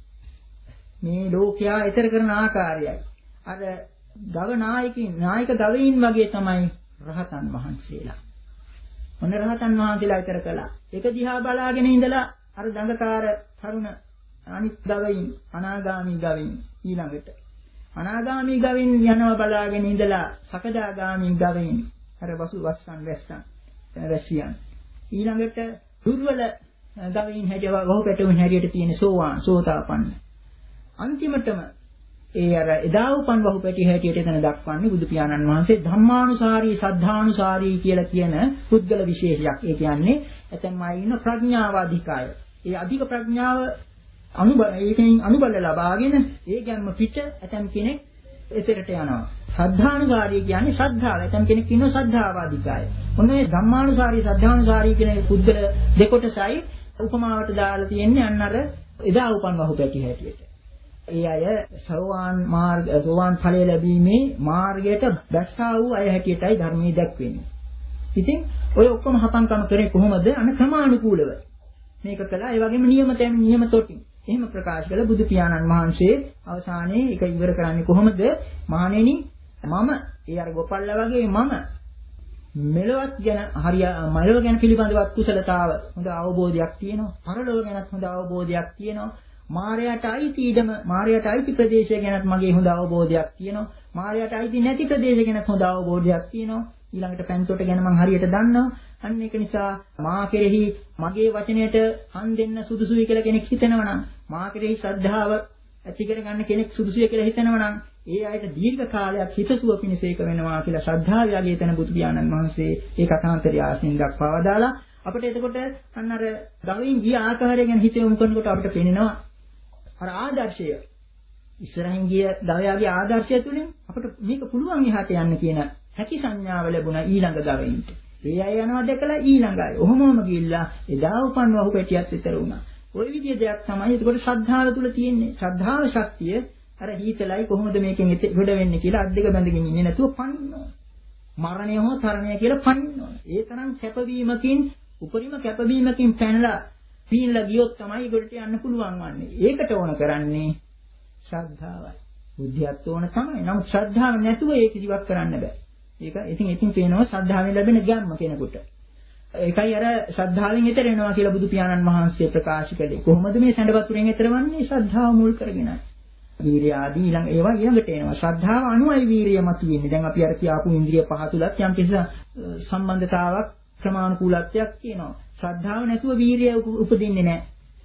මේ ලෝකයා ඊතර කරන ආකාරයයි. අර ගව නායකින් නායක ගවයින් වගේ තමයි රහතන් වහන්සේලා. මොන රහතන් වහන්සේලා ඊතර කළා. ඒක දිහා බලාගෙන ඉඳලා අර දඟකාර තරුණ අනිත් ගවයින් අනාගාමී ගවයින් ඊළඟට අනාගාමී ගවයින් යනවා බලාගෙන ඉඳලා සකදාගාමී ගවයින් අර වසු වස්සන් වැස්සන් රැසියන් ඊළඟට දුර්වල ගවයින් හැටියට වහු පැටවුන් හැටියට තියෙන සෝවාන් සෝතාපන්න අන්තිමටම ඒ අර එදා උපන් වහු පැටි හැටියට එතන දක්වන්නේ බුදු පියාණන් වහන්සේ ධම්මානුසාරී සද්ධානුසාරී කියලා කියන පුද්ගල විශේෂයක්. ඒ කියන්නේ ඇතැම් අය ඉන්න ප්‍රඥාව අධිකය. ඒ අධික ප්‍රඥාව අනුබල ඒකෙන් අනුබල ලබාගෙන ඒ ගැම්ම පිට ඇතැම් කෙනෙක් එතරට යනවා. සද්ධානුසාරී කියන්නේ ශ්‍රද්ධාව. ඇතැම් කෙනෙක් ඉන්නවා සද්ධාවාදිකාය. ඔන්න ඒ ධම්මානුසාරී සද්ධානුසාරී කියන පුද්ගල දෙකොටසයි උපමාවට දාලා තියෙන්නේ අන්න අර එදා උපන් වහු පැටි හැටියට. ඒ අය සෝවාන් මාර්ග සෝවාන් ඵලය ලැබීමේ මාර්ගයට දැස්සා වූ අය හැටියටයි ධර්මයේ දැක්වෙන්නේ. ඉතින් ඔය ඔක්කොම හපන්කම කරේ කොහොමද? අන ක්‍රමානුකූලව. මේක කළා. ඒ වගේම නියම තැන් නියම තොටින්. එහෙම ප්‍රකාශ කළ බුදු පියාණන් වහන්සේ අවසානයේ ඒක ඉවර කරන්නේ කොහොමද? මහණෙනි මම ඒ අර ගොපල්ලා වගේ මම මෙලොවත් ගැන හරිය මෙලොව ගැන පිළිබඳවත් කුසලතාව හොඳ අවබෝධයක් තියෙනවා. පරලොව ගැනත් හොඳ අවබෝධයක් තියෙනවා. මායයට අයිති ඉඩම මායයට අයිති ප්‍රදේශය ගැනත් මගේ හොඳ අවබෝධයක් තියෙනවා. මායයට අයිති නැති ප්‍රදේශය ගැනත් හොඳ අවබෝධයක් තියෙනවා. ඊළඟට පැන්තොට ගැන මම හරියට දන්නවා. අන්න ඒක නිසා මා කෙරෙහි මගේ වචනයට හන් දෙන්න සුදුසුයි කියලා කෙනෙක් හිතනවා නම් මා කෙරෙහි ශ්‍රද්ධාව ඇති කරගන්න කෙනෙක් සුදුසුයි කියලා හිතනවා නම් ඒ අයට දීර්ඝ කාලයක් හිතසුව පිණිස ඒක වෙනවා කියලා ශ්‍රද්ධාව යගේ තන බුදු පියාණන් වහන්සේ ඒ කථාන්තරය ආශ්‍රයෙන් දක්වවා දාලා අපිට එතකොට අන්න අර ගවින් ගිය ආකාරය ගැන හිතෙමු කරනකොට අපිට පේනවා අර ආදර්ශය ඉස්සරහින් ගිය ගවයාගේ ආදර්ශය තුලින් අපිට මේක පුළුවන් එහාට යන්න කියන හැකි සංඥාව ලැබුණා ඊළඟ ගවයින්ට. ඒ අය යනවා දැකලා ඊළඟ අය. ඔහොමම ගිහිල්ලා එදා උපන්ව ඔහු පැටියත් විතර වුණා. ওই විදිය දෙයක් තමයි එතකොට ශ්‍රද්ධාව තුල තියෙන්නේ. ශ්‍රද්ධාව ශක්තිය අර හීතලයි කොහොමද මේකෙන් ගොඩ වෙන්නේ කියලා අත් දෙක බැඳගෙන ඉන්නේ නැතුව පනින්නවා. මරණය හෝ තරණය කියලා පනින්නවා. ඒ තරම් කැපවීමකින් උපරිම කැපවීමකින් පැනලා පීනලා ගියොත් තමයි ඒකට යන්න පුළුවන් වන්නේ. ඒකට ඕන කරන්නේ ශ්‍රද්ධාවයි. බුද්ධියත් ඕන තමයි. නමුත් ශ්‍රද්ධාව නැතුව ඒක කිසිවක් කරන්න බෑ. ඒක ඉතින් ඉතින් පේනවා ශ්‍රද්ධාවෙන් ලැබෙන ගැම්ම කෙනෙකුට. ඒකයි අර ශ්‍රද්ධාවෙන් ඈතර වෙනවා කියලා බුදු පියාණන් වහන්සේ ප්‍රකාශ කළේ. කොහොමද මේ සැඬ වතුරෙන් ඈතර වන්නේ? ශ්‍රද්ධාව මුල් කරගෙනයි. වීරිය ආදී ඊළඟ ඒවා ඊළඟට එනවා. ශ්‍රද්ධාව අනුයි වීරිය මතුවෙන්නේ. දැන් අපි අර කියාපු ඉන්ද්‍රිය පහ තුලත් යම් කිසි සම්බන්ධතාවක් ක්‍රමානුකූලත්වයක් තියෙනවා. ශ්‍රද්ධාව නැතුව වීරිය උපදින්නේ නැහැ.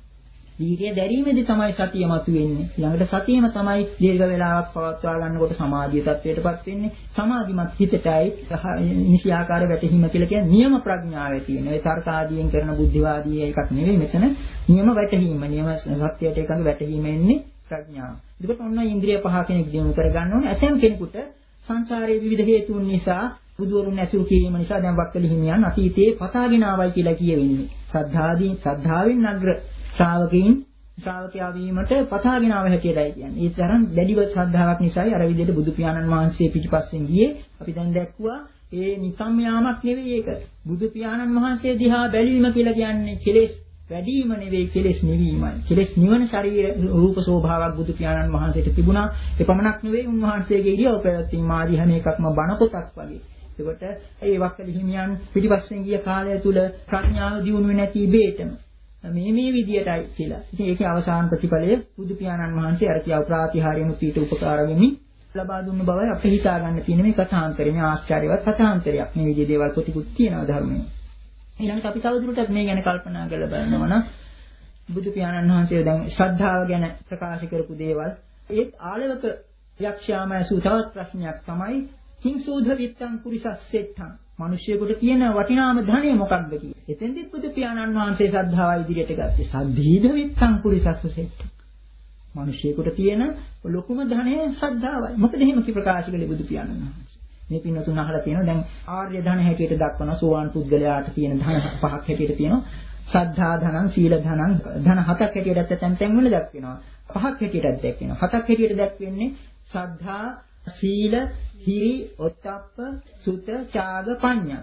වීරිය දැරීමේදී තමයි සතිය මතුවෙන්නේ. ඊළඟට සතියම තමයි දීර්ඝ වේලාවක් පවත්වා ගන්නකොට සමාධිය තත්වයටපත් වෙන්නේ. සමාධිමත් හිතටයි නිසි ආකාර වැටහීම කියලා කියන්නේ නියම ප්‍රඥාව තියෙන. ඒ තර්ක ආදීන් කරන බුද්ධිවාදී එකක් නෙවෙයි මෙතන. නියම වැටහීම, නියම සත්‍යයට එකඟ වැටහීම එන්නේ ප්‍රඥාව. ඒකට ඔන්න ඉන්ද්‍රිය පහ කෙනෙක් දිනු කර ගන්න ඕනේ. ඇතැම් කෙනෙකුට සංසාරයේ විවිධ හේතුන් නිසා බුදුවරුන් ඇසුරු කිරීම නිසා දැන් වක්කලි හිමියන් අතීතයේ පතාගෙන ආවයි කියලා කියවෙන්නේ. ශ්‍රද්ධාදී ශ්‍රද්ධාවෙන් නග්‍ර ශ්‍රාවකයන් ශ්‍රාවකයා වීමට පතාගෙන ආව හැටියටයි කියන්නේ. ඒ තරම් දැඩිව ශ්‍රද්ධාවක් නිසායි අර විදිහට බුදු පියාණන් වහන්සේ පිටිපස්සෙන් ගියේ. අපි දැන් දැක්කුවා ඒ නිකම් යාමක් නෙවෙයි ඒක. බුදු පියාණන් වහන්සේ දිහා බැලීම කියලා කියන්නේ කෙලෙස් වැඩිම නෙවෙයි කෙලෙස් නිවීමයි. කෙලෙස් නිවන ශරීර රූප ස්වභාවයක් බුදු පියාණන් වහන්සේට තිබුණා. ඒ පමණක් නෙවෙයි උන්වහන්සේගේ ඉරියව් පැවැත්ම ආදී හැම එකක්ම බණ පොතක් වගේ. ඒකට ඒ වක්කලි හිමියන් පිටිපස්සෙන් ගිය කාලය තුල ප්‍රඥාව දියුණුවේ නැති ඉබේටම මේ මේ විදියටයි කියලා. ඉතින් ඒකේ අවසාන ප්‍රතිඵලය බුදු පියාණන් වහන්සේ අර කියව ප්‍රාතිහාර්යමුත් ඊට උපකාර වෙමින් ලබා දුන්න බවයි අපිට හිතා ගන්න තියෙන මේ කථාන්තරය. මේ ආශ්චර්යවත් කථාන්තරයක්. මේ විදිහේ දේවල් ප්‍රතිකුත් තියෙනවා ධර්මයේ. ඊළඟට අපි තවදුරටත් මේ ගැන කල්පනා කරලා බලනවා නම් බුදු පියාණන් වහන්සේ දැන් ශ්‍රද්ධාව ගැන ප්‍රකාශ කරපු දේවල් ඒත් ආලවක යක්ෂයාම ඇසූ තවත් ප්‍රශ්නයක් තමයි කිංසෝධ විත්තං පුරිසස්සෙට්ඨං මිනිසියෙකුට තියෙන වටිනාම ධනය මොකක්ද කියලා. එතෙන්දිත් බුදු පියාණන් වහන්සේ ශ්‍රද්ධාව ඉදිරියට ගත්තේ. සද්ධීධ විත්තං පුරිසස්සෙට්ඨං. මිනිසියෙකුට තියෙන ලොකුම ධනය ශ්‍රද්ධාවයි. මොකද එහෙම කි ප්‍රකාශ කළේ බුදු පියාණන් වහන්සේ. මේ පින්නතුන් අහලා තියෙනවා දැන් ආර්ය ධන හැටියට දක්වන සෝවාන් පුද්ගලයාට තියෙන ධන පහක් හැටියට තියෙනවා. සද්ධා ධනං, සීල ධනං, ධන හතක් හැටියට තැන් තැන් වල දක්වනවා. පහක් හැටියටත් දක්වනවා. හතක් හැටියට දක්වන්නේ සද්ධා, සීල, හිරි, ඔත්තප්ප, සුත, ඡාග, පඤ්ඤා.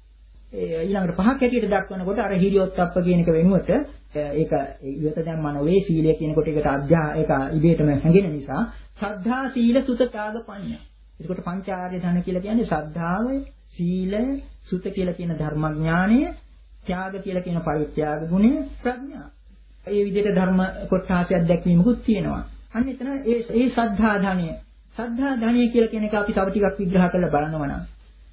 ඒ ඊළඟට පහක් හැටියට දක්වනකොට අර හිරි ඔත්තප්ප කියන එක වෙනුවට ඒක ඉවත දැම්ම නොවේ සීලය කියනකොට ඒකට අධ්‍යා ඒක ඉබේටම හැඟෙන නිසා සද්ධා, සීල, සුත, ඡාග, පඤ්ඤා. එතකොට පංචාර්ය ධන කියලා කියන්නේ ශ්‍රද්ධාවයි, සීලය, සුත කියලා කියන ධර්මඥානය, ත්‍යාග කියලා කියන පරිත්‍යාග ගුණය, ප්‍රඥා. මේ විදිහට ධර්ම කොටාසයක් දැක්වීමකුත් තියෙනවා. අන්න එතන ඒ ඒ ශ්‍රද්ධා ධනය. ශ්‍රද්ධා ධනය කියලා කියන එක අපි තව ටිකක් විග්‍රහ කරලා බලනවා නම්.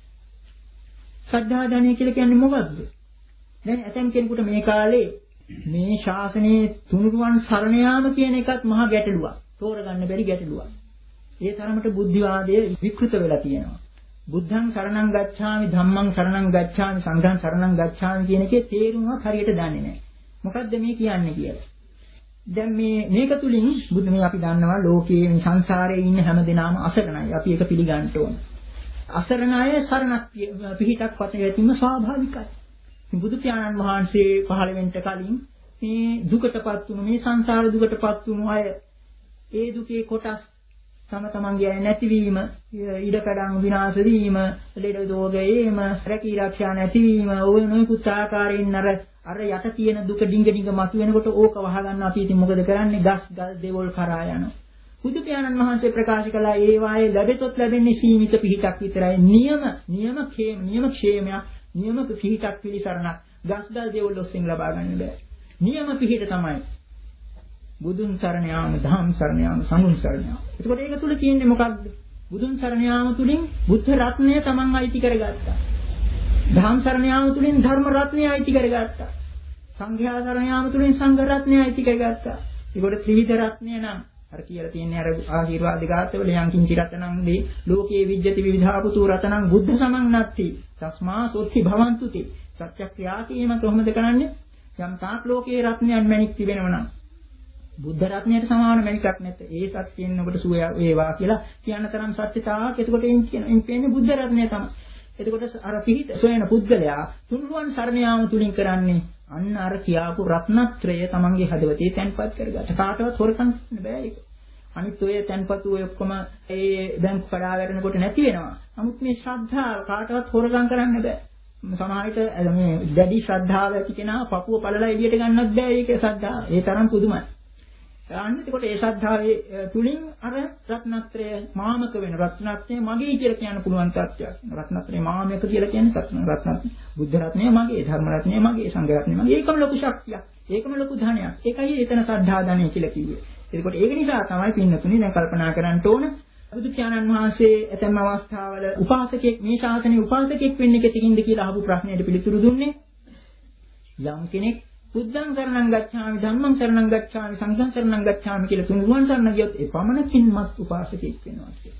ශ්‍රද්ධා ධනය කියලා කියන්නේ මොකක්ද? දැන් ඇතම් කෙනෙකුට මේ කාලේ මේ ශාසනයේ තුනුරුවන් සරණ යාම කියන එකත් මහා ගැටලුවක්. තෝරගන්න බැරි ගැටලුවක්. ඒ තරමට බුද්ධිවාදය විකෘත වෙලා තියෙනවා. බුද්ධං සරණං ගච්ඡාමි, ධම්මං සරණං ගච්ඡාමි, සංඝං සරණං ගච්ඡාමි කියන එකේ තේරුමක් හරියට දන්නේ නැහැ. මොකද්ද මේ කියන්නේ කියලා. දැන් මේ මේක තුලින් බුදු මේ අපි දන්නවා ලෝකයේ මේ සංසාරයේ ඉන්න හැම දෙනාම අසරණයි. අපි ඒක පිළිගන්න ඕන. අසරණ අය සරණක් පිහිටක් වතේදීම ස්වාභාවිකයි. බුදු පියාණන් වහන්සේ පහළ වෙන්න කලින් මේ දුකටපත් වුණු මේ සංසාර දුකටපත් වුණු අය ඒ දුකේ කොටස් තම තමන්ගේ නැතිවීම, ඉඩකඩම් විනාශ වීම, ලෙඩ රෝගයේම, රැකී ආරක්ෂා නැතිවීම, ඔය නොයෙකුත් ආකාරයෙන් අර අර යට තියෙන දුක ඩිංග ඩිංග මතුවෙනකොට ඕක වහගන්න අපි ඉතින් මොකද කරන්නේ? ගස් ගල් දෙවොල් කරා යනවා. බුදු පියාණන් වහන්සේ ප්‍රකාශ කළා ඒ වායේ ලැබෙතොත් ලැබෙන්නේ සීමිත පිහිටක් විතරයි. නියම නියම ඛේම නියම ക്ഷേමයක් නියම පිහිටක් පිළිසරණක් ගස්දල් දේවල් ඔස්සෙන් ලබා ගන්න බෑ. නියම පිහිට තමයි බුදුන් සරණ යාම, ධම්ම සරණ යාම, සංඝ සරණ යාම. එතකොට ඒක තුල තියෙන්නේ මොකක්ද? බුදුන් සරණ යාම තුලින් බුද්ධ රත්නය තමන් අයිති කරගත්තා. ධම්ම සරණ යාම තුලින් ධර්ම රත්නය අයිති කරගත්තා. සංඝයා සරණ යාම තුලින් සංඝ රත්නය අයිති කරගත්තා. ඒකට ත්‍රිවිධ රත්නය නම් අර කියලා තියෙන්නේ අර ආශිර්වාද ගාථවල යම් කිංචි රතනං දී ලෝකේ විජ්ජති විවිධාපුතු රතනං බුද්ධ සමන් නැත්ති තස්මා සොත්ති භවන්තුති. සත්‍යක්‍රියා කීම කොහොමද කරන්නේ? යම් තාක් ලෝකේ රත්නයන් මැණික් තිබෙනවනම් බුද්ධ රත්නයට සමාන මැණිකක් නැත. ඒ සත්‍යයෙන් ඔබට සුවය වේවා කියලා කියන තරම් සත්‍යතාවක්. එතකොට එන් කියන එන් කියන්නේ බුද්ධ රත්නය තමයි. එතකොට අර පිහිට සොයන පුද්ගලයා තුන්රුවන් සරණ යාම තුලින් කරන්නේ අන්න අර කියාපු රත්නත්‍රය තමන්ගේ හදවතේ තැන්පත් කරගන්න. කාටවත් හොරකම් කරන්න බෑ ඒක. අනිත් ඔය තැන්පතු ඔය ඔක්කොම ඒ බැංකු කඩා වැටෙනකොට නැති වෙනවා. නමුත් මේ ශ්‍රද්ධාව කාටවත් හොරකම් කරන්න බෑ. සමහර විට මේ දැඩි ශ්‍රද්ධාව ඇති කෙනා පපුව පළලා එළියට ගන්නත් බෑ. ඒක ශ්‍රද්ධාව. ඒ තරම් පුදුමයි. අන්න එතකොට ඒ ශ්‍රද්ධාවේ තුලින් අර රත්නත්‍රය මාමක වෙන රත්නත්‍රය මගේ කියලා කියන්න පුළුවන් තත්ත්වයක්. රත්නත්‍රය මාමක කියලා කියන්නේ රත්නත්‍රය බුද්ධ රත්නය මගේ, ධර්ම රත්නය මගේ, සංඝ රත්නය මගේ. ඒකම ලොකු ශක්තියක්. ඒකම ලොකු ධනයක්. ඒකයි එතන ශ්‍රද්ධා ධනය කියලා කිව්වේ. එතකොට ඒක නිසා තමයි පින්නතුනි දැන් කල්පනා කරන්න ඕන බුදු පියාණන් වහන්සේ ඇතැම් අවස්ථාවල උපාසකෙක් මේ ශාසනයේ උපාසකෙක් වෙන්නේ කෙතකින්ද කියලා අහපු ප්‍රශ්නෙට පිළිතුරු දුන්නේ යම් කෙනෙක් බුද්ධං සරණං ගච්ඡාමි ධම්මං සරණං ගච්ඡාමි සංඝං සරණං ගච්ඡාමි කියලා තුන්රුවන් සරණ ගියොත් ඒ පමණකින්මත් උපාසකෙක් වෙනවා කියලා.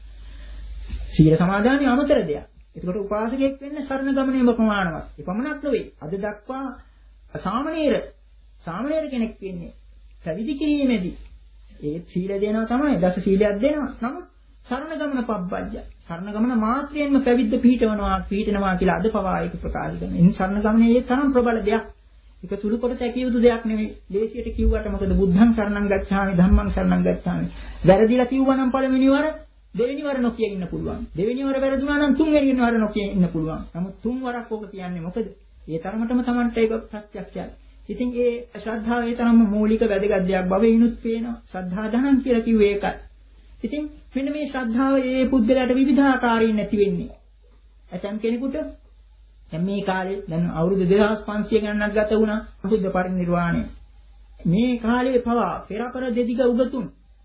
සීල සමාදානිය අමතර දෙයක්. ඒකට උපාසකෙක් වෙන්න සරණ ගමනේම ප්‍රමාණවත්. ඒ පමණක් නෙවෙයි. අද දක්වා සාමණේර සාමණේර කෙනෙක් වෙන්නේ පැවිදි කිරීමේදී ඒ සීල දෙනවා තමයි දස සීලයක් දෙනවා. නමුත් සරණ ගමන පබ්බජ්ජ. සරණ ගමන මාත්‍රයෙන්ම පැවිද්ද පිහිටවනවා පිහිටනවා කියලා අද පවා ඒක ප්‍රකාශ කරනවා. එනිසා සරණ ගමනේ ඒ තරම් ප්‍රබල දෙයක්. ඒක සුළු කොට තැකිය යුතු දෙයක් නෙවෙයි. දේශයට කිව්වට මොකද බුද්ධං සරණං ගච්ඡාමි ධම්මං සරණං ගච්ඡාමි. වැරදිලා කිව්වනම් පළවෙනි වර දෙවෙනි වර නොකිය ඉන්න පුළුවන්. දෙවෙනි වර වැරදුනා නම් තුන්වෙනි වර නොකිය ඉන්න පුළුවන්. නමුත් තුන් වරක් ඕක කියන්නේ මොකද? ඒ තරමටම Tamanට ඒක ප්‍රත්‍යක්ෂයි. ඉතින් ඒ ශ්‍රද්ධාව ඒ තරම්ම මූලික වැදගත් දෙයක් බවෙිනුත් පේනවා. ශ්‍රද්ධා ධනං කියලා කිව්වේ ඒකයි. ඉතින් මෙන්න මේ ශ්‍රද්ධාව ඒ පුද්ගලයාට විවිධාකාරයෙන් නැති වෙන්නේ. ඇතම් කෙනෙකුට දැන් මේ කාලේ දැන් අවුරුදු දෙදාස් පන්සිය ගණනක් ගත වුණා බුද්ධ පරිනිර්වාණය. මේ කාලේ පවා පෙරපර දෙදිග උගතුන්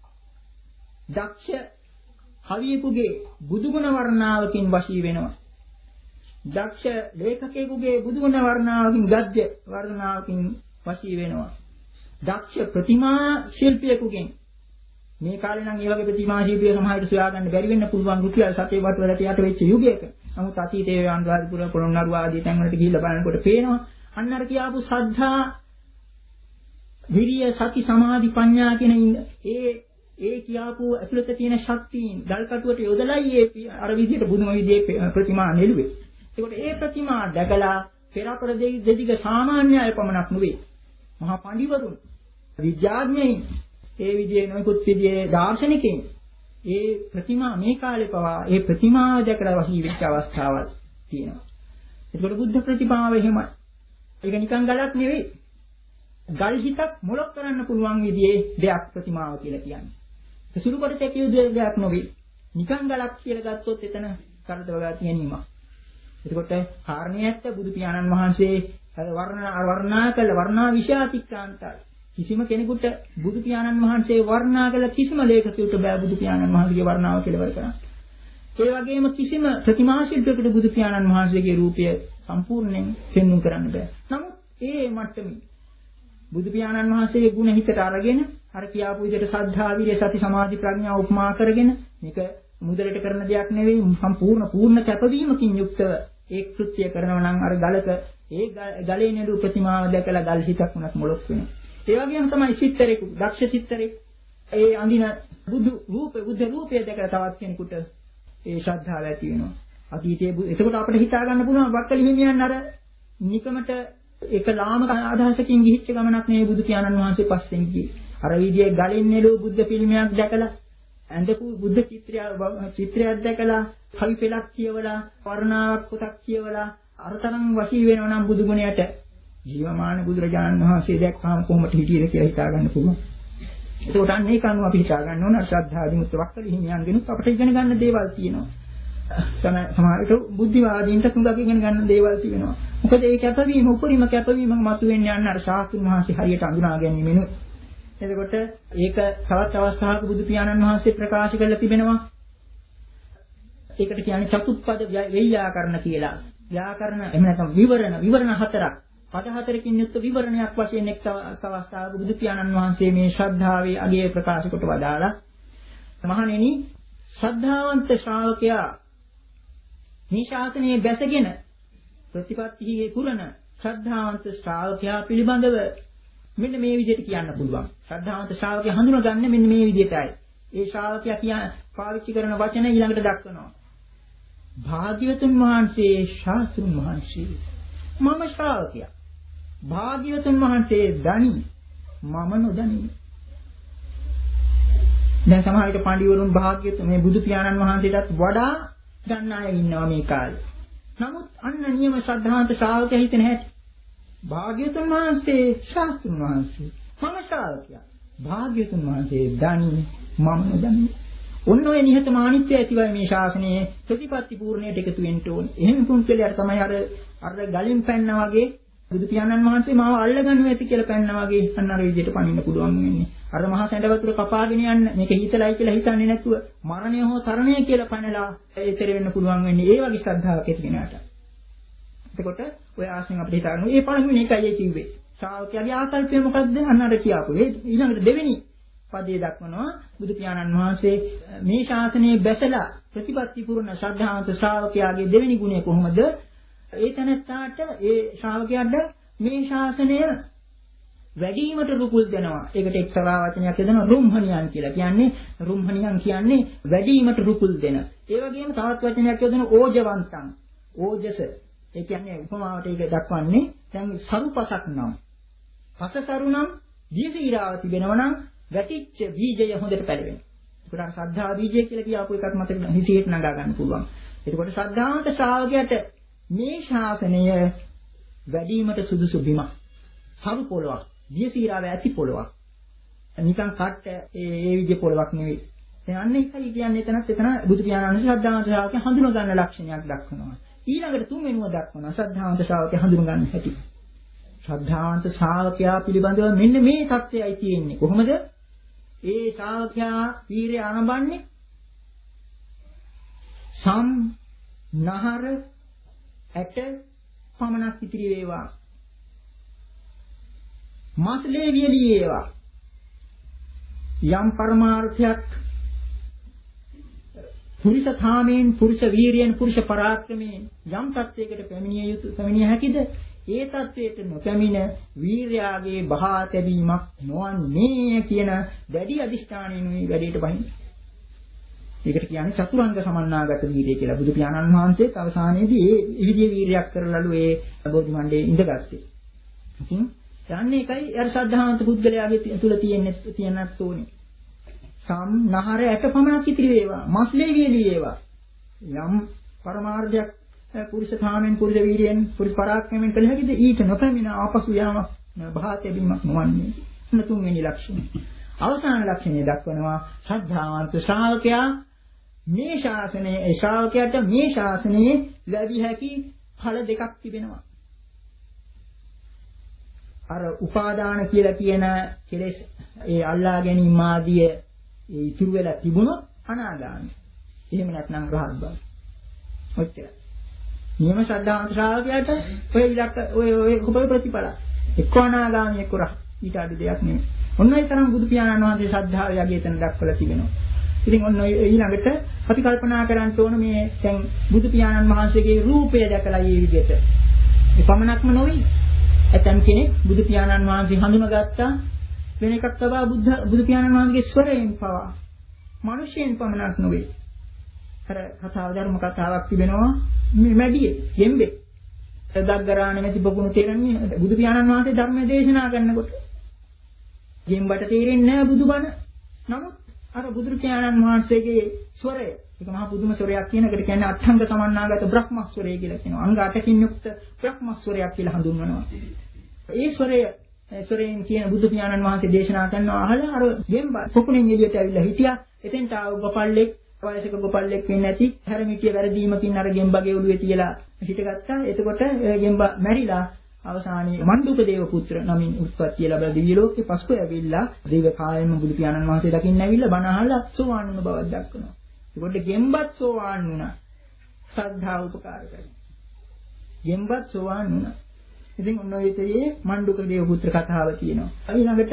දක්ෂ කවියෙකුගේ බුදුගුණ වර්ණාවකින් වශී වෙනවා. දක්ෂ ලේඛකයෙකුගේ බුදුගුණ වර්ණාවකින් ගද්‍ය වර්ණාවකින් වශී වෙනවා. දක්ෂ ප්‍රතිමා ශිල්පියෙකුගෙන් මේ කාලේ නම් ඒ වගේ ප්‍රතිමා ශිල්පිය සමහරට සොයා ගන්න බැරි වෙන්න පුළුවන් රුපියල් සතේ වට වලට යට වෙච්ච යුගයක. නමුත් අතීතයේ අනුරාධපුර පොළොන්නරුව ආදී තැන් වලට ගිහිල්ලා බලනකොට පේනවා අන්න අර කියාපු සද්ධා විරිය සති සමාධි ප්‍රඥා කියන ඒ ඒ කියාපු ඇතුළත තියෙන ශක්තියින් ගල්කටුවට යොදලයි ඒ අර විදිහට බුදුම විදිහේ ප්‍රතිමා නෙළුවේ. ඒකට ඒ ප්‍රතිමා දැකලා පෙරපර දෙදිග සාමාන්‍ය අය පමණක් නෙවෙයි. මහා පඬිවරුන් විද්‍යාඥයින් ඒ විදිහේ නොයෙකුත් විදිහේ දාර්ශනිකයින් ඒ ප්‍රතිමා මේ කාලේ පවා ඒ ප්‍රතිමාව දැකලා වශී වෙච්ච අවස්ථාවල් තියෙනවා. ඒකට බුද්ධ ප්‍රතිමාව එහෙමයි. ඒක නිකන් ගලක් නෙවෙයි. ගල් හිතක් මොලොක් කරන්න පුළුවන් විදිහේ දෙයක් ප්‍රතිමාව කියලා කියන්නේ. ඒක සුළු කොට තැකිය දෙයක් නෙවෙයි. නිකන් ගලක් කියලා ගත්තොත් එතන කරදවලා තියෙනීම. එතකොට කාරණේ ඇත්ත බුදු පියාණන් වහන්සේ වර්ණනා වර්ණනා කළ වර්ණා විෂයාතික්‍රාන්තයි. කිසිම කෙනෙකුට බුදු පියාණන් වහන්සේ වර්ණනා කළ කිසිම ලේඛකයෙකුට බෑ බුදු පියාණන් වහන්සේගේ වර්ණාව කෙලවර කරන්න. ඒ වගේම කිසිම ප්‍රතිමා ශිල්පියෙකුට බුදු පියාණන් වහන්සේගේ රූපය සම්පූර්ණයෙන් පෙන්වන්න කරන්න බෑ. නමුත් ඒ මට්ටමේ බුදු පියාණන් වහන්සේගේ ගුණ හිතට අරගෙන අර කියාපු විදිහට සද්ධා විරිය සති සමාධි ප්‍රඥා උපමා කරගෙන මේක මුදලට කරන දෙයක් නෙවෙයි සම්පූර්ණ පූර්ණ කැපවීමකින් යුක්තව ඒ කෘත්‍ය කරනවා නම් අර ගලක ඒ ගලේ නෙළු ප්‍රතිමාව දැකලා ගල් හිතක් උනත් මොලොක් වෙනවා. ඒ වගේම තමයි චිත්‍රෙක දක්ෂ චිත්‍රෙක් ඒ අඳින බුදු රූපේ බුද්ධ රූපය දැකලා තවත් කෙනෙකුට ඒ ශ්‍රද්ධාව ඇති වෙනවා. අතීතයේ එතකොට අපිට හිතා ගන්න පුළුවන් වක්කලි හිමියන් අර නිකමට එක ලාමක අදහසකින් ගිහිච්ච ගමනක් නෙවෙයි බුදු පියාණන් වහන්සේ පස්සෙන් ගියේ. අර විදිහේ ගලින් නෙළු බුද්ධ පිළිමයක් දැකලා ඇඳපු බුද්ධ චිත්‍රය චිත්‍රයක් දැකලා කවි පෙළක් කියවලා වර්ණාවක් පොතක් කියවලා අරතරන් වශී වෙනවා නම් බුදු ගුණයට ජීවමාන බුදුරජාණන් වහන්සේ දැක්කම කොහොමද හිටියේද කියලා හිතා ගන්න පුළුවන්. ඒකට අන්න ඒක අනුව අපි හිතා ගන්න ඕන ශ්‍රද්ධා විමුක්ත වක්කලි හිමියන්ගෙනුත් අපිට ඉගෙන ගන්න දේවල් තියෙනවා. සමහර විට බුද්ධිවාදීන්ට තුඟක් ඉගෙන ගන්න දේවල් තියෙනවා. මොකද ඒ කැපවීම උපරිම කැපවීම මතුවෙන්නේ අන්න අර ශාස්ත්‍රඥ වහන්සේ හරියට අඳුනා ගැනීමෙනුයි. එතකොට ඒක තවත් අවස්ථාවක බුදු පියාණන් වහන්සේ ප්‍රකාශ කරලා තිබෙනවා. ඒකට කියන්නේ චතුප්පද ව්‍යාකරණ කියලා. ව්‍යාකරණ එහෙම නැත්නම් විවරණ විවරණ හතරක්. පද හතරකින් යුක්ත විවරණයක් වශයෙන් එක් අවස්ථාවක බුදු පියාණන් වහන්සේ මේ ශ්‍රද්ධාවේ අගය ප්‍රකාශ කොට වදාලා මහණෙනි ශ්‍රද්ධාවන්ත ශ්‍රාවකයා මේ ශාසනයේ බැසගෙන ප්‍රතිපත්තියේ පුරන ශ්‍රද්ධාවන්ත ශ්‍රාවකයා පිළිබඳව මෙන්න මේ විදිහට කියන්න පුළුවන්. ශ්‍රද්ධාවන්ත ශ්‍රාවකයා හඳුනගන්නේ මෙන්න මේ විදිහටයි. ඒ ශ්‍රාවකයා කියන පාවිච්චි කරන වචන ඊළඟට දක්වනවා. භාග්‍යවතුන් වහන්සේ ශාස්ත්‍රුන් වහන්සේ මම ශ්‍රාවකයා. භාග්‍යවතුන් වහන්සේ දනි මම නොදනි. දැන් සමහර විට පඬිවරුන් භාග්‍යවතුන් මේ බුදු පියාණන් වහන්සේටත් වඩා ගන්න අය ඉන්නවා මේ කාලේ. නමුත් අන්න නියම ශ්‍රද්ධාවන්ත ශ්‍රාවකයා හිතන හැටි භාග්‍යවතුන් වහන්සේ ශාස්ත්‍රුන් වහන්සේ මම ශ්‍රාවකයා. භාග්‍යවතුන් වහන්සේ දනි මම නොදනි. ඔන්න ඔය නිහතමානීත්වය ඇතිවයි මේ ශාසනයේ ප්‍රතිපත්ති පූර්ණයට එකතු වෙන්න ඕනේ. එහෙම තුන්පෙළයට තමයි අර අර ගලින් පැන්නා වගේ බුදු පියාණන් වහන්සේ මාව අල්ලගන්නවා ඇති කියලා පැන්නා වගේ අන්න අර විදිහට පනින්න පුළුවන් වෙන්නේ. අර මහා සැඬ වතුර කපාගෙන යන්න මේක හිතලයි කියලා හිතන්නේ නැතුව මරණය හෝ තරණය කියලා පැනලා ඒතර වෙන්න පුළුවන් වෙන්නේ. ඒ වගේ ශ්‍රද්ධාවක් ඇති කෙනාට. එතකොට ඔය ආශ්‍රයෙන් අපිට හිතා ගන්න. මේ පළවෙනි එකයි ඒ කිව්වේ. ශ්‍රාවකයාගේ ආකල්පය මොකද්ද? අන්න අර කියාපු. ඒ ඊළඟට දෙවෙනි පදයේ දක්වනවා බුදු පියාණන් වහන්සේ මේ ශාසනයේ බැසලා ප්‍රතිපත්ති පුරන ශ්‍රද්ධාවන්ත ශ්‍රාවකයාගේ දෙවෙනි ගුණය කොහොමද? ඒ තැනත්තාට ඒ ශ්‍රාවකයාට මේ ශාසනය වැඩිවීමට රුකුල් දෙනවා. ඒකට එක්තරා වචනයක් යොදනවා රුම්හණියන් කියලා. කියන්නේ රුම්හණියන් කියන්නේ වැඩිවීමට රුකුල් දෙන. ඒ වගේම තවත් වචනයක් යොදනවා ඕජවන්තං. ඕජස. ඒ කියන්නේ උපමාවට ඒක දක්වන්නේ දැන් සරුපසක් නම්. පසසරු නම් දියසීරාව තිබෙනවා නම් වැටිච්ච බීජය හොඳට පැලවෙනවා. ඒකට ශ්‍රද්ධා බීජය කියලා කියපු එකක් මතක හිතේට නගා ගන්න පුළුවන්. එතකොට ශ්‍රද්ධාවන්ත ශ්‍රාවකයාට මේ ශාසනය වැඩිවීමට සුදුසු බිමක්. සරු පොළවක්, දියසීරාව ඇති පොළවක්. නිකන් කට්ට ඒ ඒ විදිහේ පොළවක් නෙවෙයි. දැන් අන්න ඒකයි කියන්නේ එතනත් එතන බුදු පියාණන් ශ්‍රද්ධාවන්ත ශ්‍රාවකයා හඳුනා ගන්න ලක්ෂණයක් දක්වනවා. ඊළඟට තුන්වෙනිව දක්වනවා ශ්‍රද්ධාවන්ත ශ්‍රාවකයා හඳුනා ගන්න හැටි. ශ්‍රද්ධාවන්ත ශ්‍රාවකයා පිළිබඳව මෙන්න මේ தත්ත්වයයි තියෙන්නේ. කොහොමද? ඒ ශ්‍රාවකයා වීරිය ආරම්භන්නේ සම් නහර ඇට පමණක් ඉතිරි වේවා. මාස්ලේ වියලි වේවා. යම් පරමාර්ථයක් පුරුෂ ධාමයෙන් පුරුෂ වීරියෙන් පුරුෂ පරාක්‍රමයෙන් යම් තත්වයකට පැමිණිය යුතු පැමිණිය හැකිද? ඒ තත්වයට නොපැමිණ වීර්යාගේ බහා තැබීමක් නොවන්නේ කියන දැඩි අදිෂ්ඨානයෙන්ුයි වැඩේට බහින්නේ. ඒකට කියන්නේ චතුරංග සමන්නාගත වීර්යය කියලා. බුදු පියාණන් වහන්සේත් අවසානයේදී ඒ විවිධ වීර්යයක් කරලාලු ඒ බෝධි මණ්ඩේ ඉඳගත්තේ. ඉතින් යන්නේ ඒකයි අර ශ්‍රද්ධාවන්ත පුද්ගලයාගේ තුල තියෙන්නේ තියෙනත් ඕනේ. සම් නහර ඇට පමණක් ඉතිරි වේවා. මස්ලේ වියලි වේවා. යම් පරමාර්ථයක් පුරුෂ ධාමෙන් පුරුෂ වීර්යයෙන් පුරුෂ පරාක්‍රමයෙන් කළ හැකිද? ඊට නොපැමිණ ආපසු යාමක් භාතැබීමක් නොවන්නේ. එන තුන්වෙනි ලක්ෂණය. අවසාන ලක්ෂණය දක්වනවා ශ්‍රද්ධාවන්ත ශ්‍රාවකයා මේ ශාසනයේ ඒ ශ්‍රාවකයාට මේ ශාසනයේ ලැබිය හැකි ඵල දෙකක් තිබෙනවා. අර උපාදාන කියලා කියන කෙලෙස් ඒ අල්ලා ගැනීම ආදී ඒ ඉතුරු වෙලා තිබුණොත් අනාගාමී. එහෙම නැත්නම් රහත් බව. ඔච්චරයි. නියම ශ්‍රද්ධාවන්ත ශ්‍රාවකයාට ඔය ඉලක්ක ඔය ඔය කොපේ ප්‍රතිඵල එක්ක අනාගාමී එක්ක රහ ඊට අඩු දෙයක් නෙමෙයි. ඔන්න ඒ තරම් බුදු පියාණන් වහන්සේ ශ්‍රද්ධාව යගේ එතන දක්වලා තිබෙනවා. ඉතින් ඔන්න ඊළඟට අපි කල්පනා කරන්න ඕන මේ දැන් බුදු පියාණන් වහන්සේගේ රූපය දැකලා මේ විදිහට. ඒ පමණක්ම නොවේ. ඇතම් කෙනෙක් බුදු පියාණන් වහන්සේ හඳුනාගත්තා වෙන එකක් තබා බුද්ධ බුදු පියාණන් වහන්සේගේ ස්වරයෙන් පවා මිනිසෙන් පමණක් නොවේ. අර කතාව ධර්ම කතාවක් තිබෙනවා මේ මැඩියේ ගෙම්බේ දග්ගරාණ නැති බගුණු තේරෙන්නේ බුදු පියාණන් වහන්සේ ධර්ම දේශනා කරනකොට ගෙම්බට තේරෙන්නේ නැහැ බුදුබණ. නමුත් අර බුදු පියාණන් වහන්සේගේ ස්වරය ඒක මහා පුදුම ස්වරයක් කියන එකට කියන්නේ අට්ඨංග සමන්නාගත බ්‍රහ්මස්වරය කියලා කියනවා. අංග අටකින් යුක්ත බ්‍රහ්මස්වරයක් කියලා හඳුන්වනවා. ඒ ස්වරය සොරෙන් කියන බුදු පියාණන් වහන්සේ දේශනා කරනවා අහලා අර ගෙම්බ පොකුණෙන් එළියට ඇවිල්ලා හිටියා. එතෙන්ට ආව ගොපල්ලෙක් වයසක ගොපල්ලෙක් වෙන්නේ නැති හැරමිටිය වැරදීමකින් අර ගෙම්බගේ ඔළුවේ තියලා හිටගත්තා. එතකොට ගෙම්බ මැරිලා අවසානයේ මණ්ඩුක දේව පුත්‍ර නමින් උත්පත්ති ලැබලා දිව්‍ය ලෝකේ පස්කෝ ඇවිල්ලා දේව කායම බුදු පියාණන් වහන්සේ දකින්න ඇවිල්ලා බණ අහලා සෝවාන් වුණ බවක් දක්වනවා. ඒකට ගෙම්බත් සෝවාන් වුණා. ශ්‍රද්ධාව උපකාර කරගෙන. ගෙම්බත් සෝවාන් වුණා. ඉතින් ඔන්න ඔය විතරේ මණ්ඩුක දේව පුත්‍ර කතාව තියෙනවා. ඊළඟට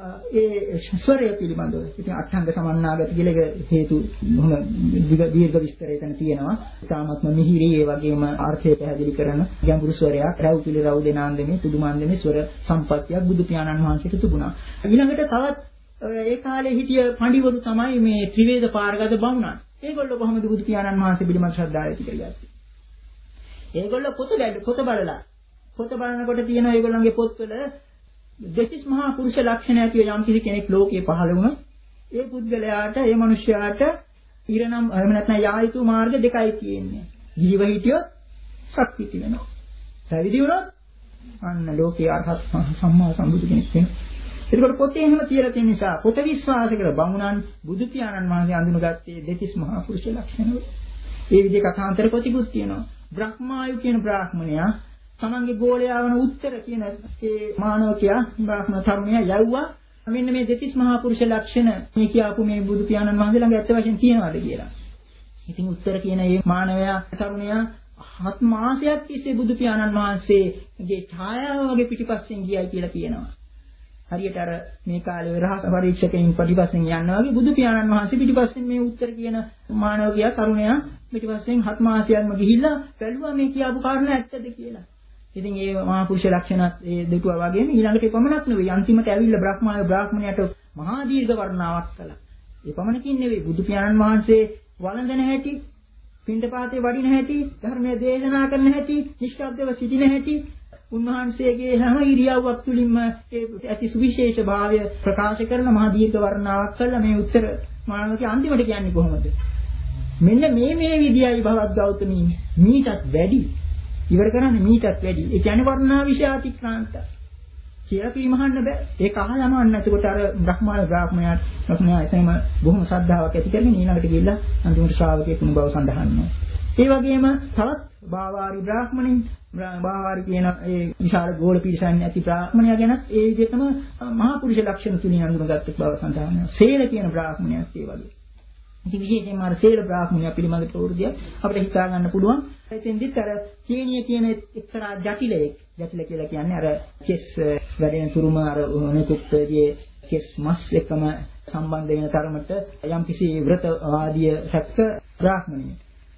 ඒ ස්වරය පිළිබඳව ඉතින් අට්ඨංග සමන්නාගත කියලා එක හේතු මොන දීර්ඝ විස්තරය එතන තියෙනවා. තාමත්ම මිහිරි ඒ වගේම අර්ථය පැහැදිලි කරන ගැඹුරු ස්වරයක් රැව් පිළි රව් දෙනාන්දමේ තුදුමාන්දමේ ස්වර සම්පත්තියක් බුදු පියාණන් වහන්සේට තිබුණා. ඊළඟට තවත් ඒ කාලේ හිටිය පඬිවරු තමයි මේ ත්‍රිවේද පාරගත බමුණන්. ඒගොල්ලෝ කොහොමද බුදු පියාණන් වහන්සේ පිළිබඳ ශ්‍රද්ධාව ඇති කරගත්තේ? ඒගොල්ලෝ පොත බැලු පොත බලලා පොත බලනකොට තියෙන ඒගොල්ලන්ගේ පොත්වල දෙතිස් මහා පුරුෂ ලක්ෂණ ඇති යම් කිසි කෙනෙක් ලෝකේ පහළ වුණොත් ඒ පුද්ගලයාට ඒ මිනිස්යාට ඊරනම් එහෙම නැත්නම් යායුතු මාර්ග දෙකයි තියෙන්නේ. ජීව හිටියොත් ශක්තිති වෙනවා. පැවිදි වුණොත් අන්න ලෝකේ අරහත් සම්මා සම්බුදු කෙනෙක් වෙනවා. ඒකට පොතේ එහෙම තියලා තියෙන නිසා පොත විශ්වාස කර බමුණන් බුදු පියාණන් වහන්සේ අඳුනගත්තේ දෙතිස් මහා පුරුෂ ලක්ෂණ වල. ඒ විදිහේ කථාන්තර පොතිකුත් තියෙනවා. බ්‍රහ්මායු කියන බ්‍රාහ්මණයා තමන්ගේ ගෝලයා වන උත්තර කියන ඒ මානවකයා බ්‍රාහ්මණ තරුණයා යවුවා මෙන්න මේ දෙතිස් මහා පුරුෂ ලක්ෂණ මේ කියපු මේ බුදු පියාණන් වහන්සේ ළඟ ඇත්ත වශයෙන් තියෙනවද කියලා. ඉතින් උත්තර කියන මේ මානවයා තරුණයා හත් මාසයක් තිස්සේ බුදු පියාණන් වහන්සේගේ ඡායාව වගේ පිටිපස්සෙන් ගියයි කියලා කියනවා. හරියට අර මේ කාලේ රහස පරීක්ෂකයන් පිටිපස්සෙන් යනවා වගේ බුදු පියාණන් වහන්සේ පිටිපස්සෙන් මේ උත්තර කියන මානවකයා තරුණයා පිටිපස්සෙන් හත් මාසයක්ම ගිහිල්ලා බැලුවා මේ කියපු කාරණා ඇත්තද කියලා. ඉතින් ඒ මහා පුරුෂ ලක්ෂණත් ඒ දෙතුවා වගේම ඊළඟට පමණක් නෙවෙයි අන්තිමට ඇවිල්ලා බ්‍රහ්මාය බ්‍රාහ්මණයට මහා දීර්ඝ වර්ණාවක් කළා. ඒ පමණකින් නෙවෙයි බුදු පියාණන් වහන්සේ වළඳන හැටි, පිණ්ඩපාතේ වඩින හැටි, ධර්මයේ දේශනා කරන හැටි, නිෂ්කබ්දව සිටින හැටි, උන්වහන්සේගේ හැම ඉරියව්වක් තුළින්ම ඒ ඇති සුවිශේෂ භාවය ප්‍රකාශ කරන මහා දීර්ඝ වර්ණාවක් කළා. මේ උත්තර මානවකේ අන්තිමට කියන්නේ කොහොමද? මෙන්න මේ මේ විදියයි භවත් ගෞතමී මීටත් වැඩි ඉවර කරන්නේ මීටත් වැඩි. ඒ කියන්නේ වර්ණා විෂයාතික්‍රාන්ත කියලා පිළිමහන්න බෑ. ඒක අහලම අන්න එතකොට අර බ්‍රහ්මාල බ්‍රාහ්මණයාට ප්‍රඥා එතනම බොහොම ශ්‍රද්ධාවක් ඇති කරගෙන ඊළඟට ගිහිල්ලා අන්තිමට ශ්‍රාවකයෙක් වුණ බව සඳහන් වෙනවා. ඒ වගේම තවත් බාවාරි බ්‍රාහ්මණින් බාවාරි කියන ඒ විශාල ගෝල පිරිසන් ඇති බ්‍රාහ්මණයා ගැනත් ඒ විදිහටම මහා පුරුෂ ලක්ෂණ තුලින් අඳුනගත්ත බව සඳහන් වෙනවා. සේල කියන බ්‍රාහ්මණයාත් ඒ වගේ. ඉතින් විශේෂයෙන්ම අර සේල බ්‍රාහ්මණයා පිළිබඳ ප්‍රවෘත්තිය අපිට හිතා ගන්න පුළුවන්. එතෙන්දිත් අර කේනිය කියන එක්තරා ජටිලයක් ජටිල කියලා කියන්නේ අර කෙස් වැඩෙන තුරුම අර නෙකුත්යේ කෙස් මස් එකම සම්බන්ධ වෙන තරමට යම්කිසි වෘත ආදිය රැක්ක බ්‍රාහ්මණයෙක්.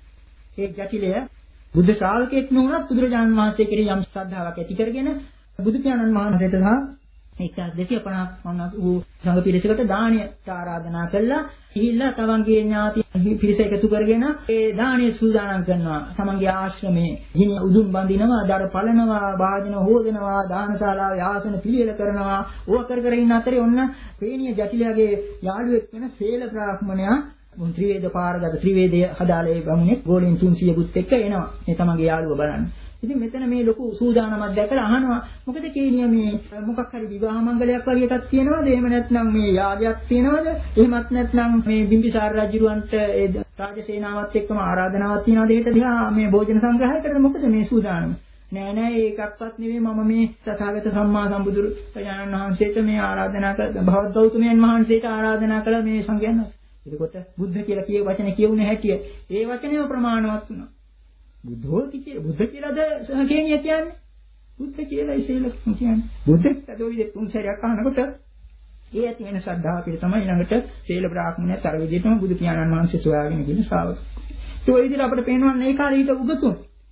ඒ ජටිලය බුද්ධ ශ්‍රාවකෙක් නුනත් බුදුරජාණන් වහන්සේ කෙරෙහි යම් ශ්‍රද්ධාවක් ඇති කරගෙන බුදු පියාණන් වහන්සේට සහ ඒක දෙසිය පනහක් වුණා වූ සංඝ පිරිසකට දානයට ආරාධනා කළා. ගිහිල්ලා තමන්ගේ ඥාති පිරිස එකතු කරගෙන ඒ දානය සූදානම් කරනවා. තමන්ගේ ආශ්‍රමයේ හිණි උදුන් බඳිනවා, දර පලනවා, වාදන හොදනවා, දානශාලාවේ ආසන පිළියෙල කරනවා. ඕක කර කර ඉන්න අතරේ ඔන්න පේනිය ජටිලයාගේ යාළුවෙක් වෙන සේල බ්‍රාහ්මණයා ත්‍රිවේද පාරගත ත්‍රිවේදය හදාලේ බමුණෙක් ගෝලෙන් තුන්සියකුත් එක්ක එනවා. මේ තමන්ගේ යාළුව බලන්න. ඉතින් මෙතන මේ ලොකු සූදානමක් දැකලා අහනවා මොකද කේනිය මේ මොකක් හරි විවාහ මංගලයක් වගේ එකක් තියෙනවද? එහෙම නැත්නම් මේ යාගයක් තියෙනවද? එහෙමත් නැත්නම් මේ බිම්බිසාර රජුරවන්ට ඒ රාජසේනාවත් එක්කම ආරාධනාවක් තියෙනවද? හෙට දිහා මේ භෝජන සංග්‍රහයකටද මොකද මේ සූදානම? නෑ නෑ ඒකක්වත් නෙවෙයි මම මේ තථාගත සම්මා සම්බුදු රජාණන් වහන්සේට මේ ආරාධනා කළ භවත් ගෞතමයන් වහන්සේට ආරාධනා කළ මේ සංඝයන්. එතකොට බුද්ධ කියලා කිය වචනේ කියුණ හැටිය ඒ වචනේම ප්‍රමාණවත් වුණා. බුද්ධෝති කිය බුද්ධ කියලාද සංකේනිය කියන්නේ? බුද්ධ කියලා ඉසෙල කියන්නේ. බුද්ධත් අදෝ විදිහට තුන් සැරයක් අහනකොට ඒ ඇති වෙන ශ්‍රද්ධාව පිළ තමයි ළඟට සීල බ්‍රාහ්මණයත් අර විදිහටම බුදු පියාණන් වහන්සේ සොයාගෙන ගිහින් ශ්‍රාවක. ඒ ඔය විදිහට අපිට පේනවා මේ කාලේ ඊට උගතුන්.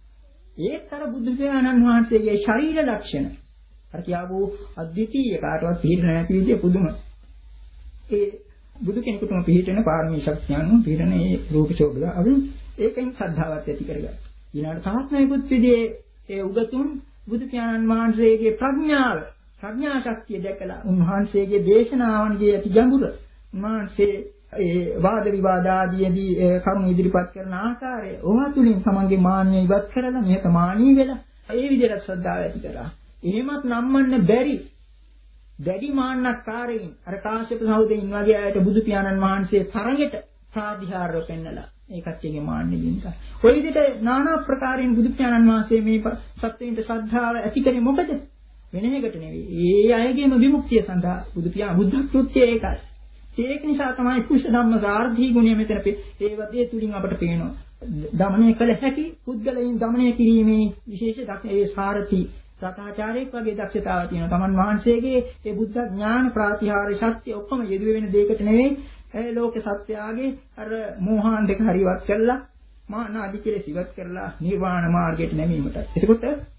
ඒත් අර බුදු පියාණන් වහන්සේගේ ශරීර ලක්ෂණ අර කියවෝ අද්විතීය කාටවත් පිළිහෙල නැති විදිහ පුදුම. ඒ බුදු කෙනෙකුටම පිළිහෙන පාරමී ශක්තියන් පිළිහෙන ඒ රූප ශෝභය අපි ඒකෙන් ශ්‍රද්ධාවත් ඇති කරගන්නවා. ඊළඟට තවත් මේකුත් විදිහේ ඒ උගතුන් බුදු පියාණන් වහන්සේගේ ප්‍රඥාව ප්‍රඥා ශක්තිය දැකලා උන්වහන්සේගේ දේශනාවන්ගේ ඇති ගැඹුර උන්වහන්සේ ඒ වාද විවාද ආදීදී කරුණු ඉදිරිපත් කරන ආකාරය ඕවා තුලින් තමන්ගේ මාන්නය ඉවත් කරලා මේක මානී වෙලා ඒ විදිහට ශ්‍රද්ධාව ඇති කරා. එහෙමත් නම්මන්න බැරි දැඩි මාන්නක්කාරයින් අර කාශ්‍යප සහෝදරින් වගේ අයට බුදු පියාණන් වහන්සේ තරඟෙට ප්‍රාතිහාර්ය පෙන්නලා ඒ කට්ටියගේ මාන්නේ දින්කා. ඔය විදිහට নানা ප්‍රකාරයෙන් බුදු පියාණන් වහන්සේ මේ සත්වයින්ට ශ්‍රද්ධාව ඇති කරේ මොකද? වෙන එකකට නෙවෙයි. ඒ අයගේම විමුක්තිය සඳහා බුදු පියාණන් බුද්ධ කෘත්‍යය ඒකයි. ඒක නිසා තමයි කුෂ්ඨ ධම්ම සාර්ථී ගුණය මෙතන ඒ වතේ තුලින් අපට පේනවා. දමණය කළ හැකි පුද්ගලයන් දමණය කිරීමේ විශේෂ ඒ සාරති සතාචාරයක් වගේ දක්ෂතාවක් තියෙනවා. තමන් වහන්සේගේ ඒ බුද්ධ ඥාන ප්‍රාතිහාර්ය ශක්තිය ඔක්කොම යෙදුවේ වෙන දෙයකට නෙවෙයි. ඒ ලෝක සත්‍යයගේ අර මෝහාන් දෙක හරිවත් කරලා මාන ආදී කෙලෙස් ඉවත් කරලා නිර්වාණ මාර්ගයට නැමීමට. එතකොට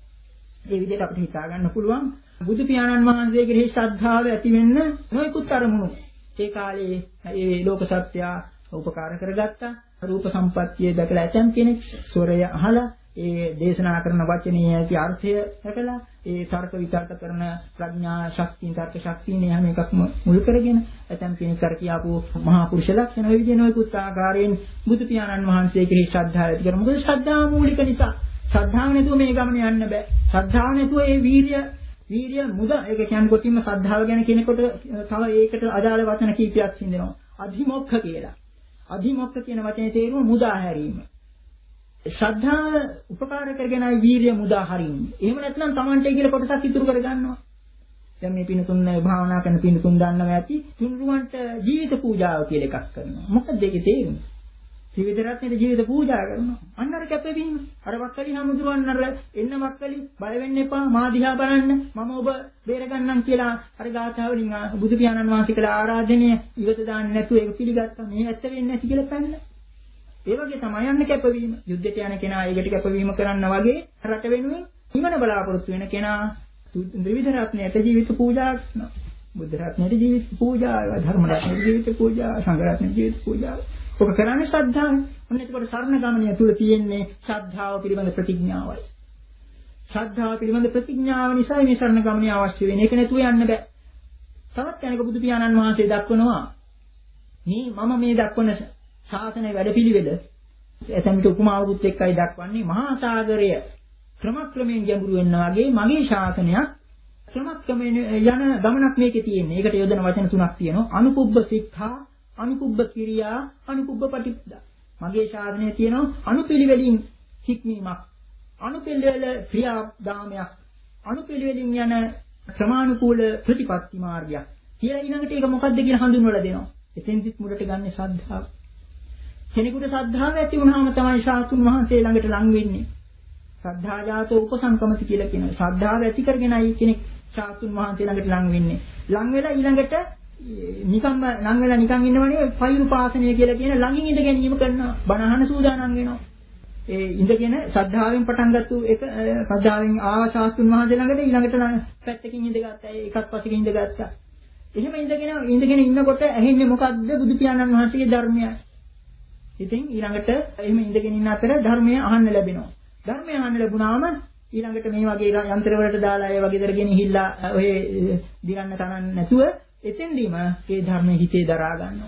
මේ විදිහට අපිට හිතා ගන්න පුළුවන් බුදු පියාණන් වහන්සේගේ ශ්‍රද්ධාව ඇති වෙන්න නොයෙකුත් අරමුණු ඒ කාලේ ඒ ලෝක සත්‍යය උපකාර කරගත්තා. රූප සම්පත්තිය දැකලා ඇතම් කෙනෙක් ස්වරය අහලා ඒ දේශනා කරන වචනේ ඇති අර්ථය දැකලා ඒ තර්ක විතර්ක කරන ප්‍රඥා ශක්තිය තර්ක ශක්තිය නේ හැම එකක්ම මුල් කරගෙන ඇතම් කෙනෙක් කර කියාපු මහා පුරුෂ ලක්ෂණ ඔය විදිහේ නොයෙකුත් ආකාරයෙන් බුදු පියාණන් වහන්සේ කෙරෙහි ශ්‍රද්ධාව ඇති කරමු. මොකද ශ්‍රද්ධාව මූලික නිසා. ශ්‍රද්ධාව නැතුව මේ ගමන යන්න බෑ. ශ්‍රද්ධාව නැතුව ඒ වීර්ය වීර්ය මුද ඒක කියන්නේ කොටින්ම ශ්‍රද්ධාව ගැන කෙනෙකුට තව ඒකට අදාළ වචන කීපයක් හින්දෙනවා. අධිමොක්ඛ කියලා. අධිමොක්ඛ කියන වචනේ තේරුම මුදා හැරීම. ශ්‍රද්ධාව උපකාර කරගෙනයි වීර්ය මුදා හරින්නේ. එහෙම නැත්නම් Tamante කියලා කොටසක් ඉතුරු කරගන්නවා. දැන් මේ පින්තුන් භාවනා කරන පින්තුන් දන්නවා ඇති තුන්රුවන්ට ජීවිත පූජාව කියලා එකක් කරනවා. මොකද ඒකේ තේරුම? ත්‍රිවිධ රත්නයේ ජීවිත පූජා කරනවා. අන්න අර කැපවීම. අර වක්කලි හමුදුරන් අර එන්න වක්කලි බය වෙන්න එපා මා දිහා බලන්න මම ඔබ බේරගන්නම් කියලා අර ගාථාවලින් බුදු පියාණන් වහන්සේ කළ ආරාධනය ඉවත දාන්න නැතුව ඒක පිළිගත්තා. මේ ඇත්ත වෙන්නේ නැති කියලා පැනලා. ඒ වගේ තමයි යන්න කැපවීම. යුද්ධයට යන කෙනා ඒකට කැපවීම කරන්න වගේ රට වෙනුවෙන් නිවන බලාපොරොත්තු වෙන කෙනා ත්‍රිවිධ රත්නයට ජීවිත පූජා කරනවා. බුද්ධ රත්නයට ජීවිත පූජා, ධර්ම රත්නයට ජීවිත පූජා, සංඝ රත්නයට ජීවිත පූජා. ඔක කරන්නේ ශ්‍රද්ධාවෙන්. ඔන්න එතකොට සරණ ගමනිය තුල තියෙන්නේ ශ්‍රද්ධාව පිළිබඳ ප්‍රතිඥාවයි. ශ්‍රද්ධාව පිළිබඳ ප්‍රතිඥාව නිසා මේ සරණ ගමනිය අවශ්‍ය වෙන්නේ. ඒක නැතුව යන්න බෑ. තවත් කෙනෙක් බුදු පියාණන් වහන්සේ දක්වනවා මේ මම මේ දක්වන ශාසනයේ වැඩපිළිවෙල එතනට උපමාවකුත් එක්කයි දක්වන්නේ මහා සාගරය ක්‍රමක්‍රමයෙන් ගැඹුරු වෙනවා වගේ මගේ ශාසනයක් ක්‍රමක්‍රමයෙන් යන ගමනක් මේකේ තියෙන්නේ. ඒකට යොදන වචන තුනක් තියෙනවා. අනුපුබ්බ සික්ඛා, අනුපුබ්බ කිරියා, අනුපුබ්බ පටිපදා. මගේ ශාසනයේ තියෙනවා අනුපිළිවෙලින් හික්මීමක්, අනුපිළිවෙල ක්‍රියාදාමයක්, අනුපිළිවෙලින් යන ක්‍රමානුකූල ප්‍රතිපත්ති මාර්ගයක්. කියලා ඊළඟට ඒක මොකක්ද කියලා හඳුන්වලා දෙනවා. එතෙන්දිත් මුලට ගන්න ශ්‍රද්ධාව. කෙනෙකුට ශ්‍රද්ධාව ඇති වුණාම තමයි ශාතුන් වහන්සේ ළඟට ලං වෙන්නේ. ශ්‍රද්ධා ජාතෝ උපසංකමති කියලා කියනවා. ශ්‍රද්ධාව ඇති කරගෙනයි කෙනෙක් ශාතුන් වහන්සේ ළඟට ලං වෙන්නේ. ලං වෙලා ඊළඟට නිකම්ම ලං වෙලා නිකන් ඉන්නවනේ පෛරුපාසනය කියලා කියන ළඟින් ඉඳ ගැනීම කරනවා. බණ අහන සූදානම් වෙනවා. ඒ ඉඳගෙන ශ්‍රද්ධාවෙන් පටන් ගත්තු එක ශ්‍රද්ධාවෙන් ආව ශාස්ත්‍රුන් වහන්සේ ළඟට ඊළඟට පැත්තකින් ඉඳගත්තා. එකක් පස්සකින් ඉඳගත්තා. එහෙම ඉඳගෙන ඉඳගෙන ඉන්නකොට ඇහෙන්නේ මොකද්ද? බුදු පියාණන් වහන්සේගේ ධර්මයයි. ඉතින් ඊළඟට එහෙම ඉඳගෙන ඉන්න අතර ධර්මය අහන්න ලැබෙනවා. ධර්මය අහන්න ලැබුණාම ඊළඟට මේ වගේ යන්ත්‍ර වලට දාලා ඒ වගේ දරගෙන හිල්ලා ඔය දිරන්න තරන්න නැතුව එතෙන්දීම ඒ ධර්මයේ හිතේ දරා ගන්නවා.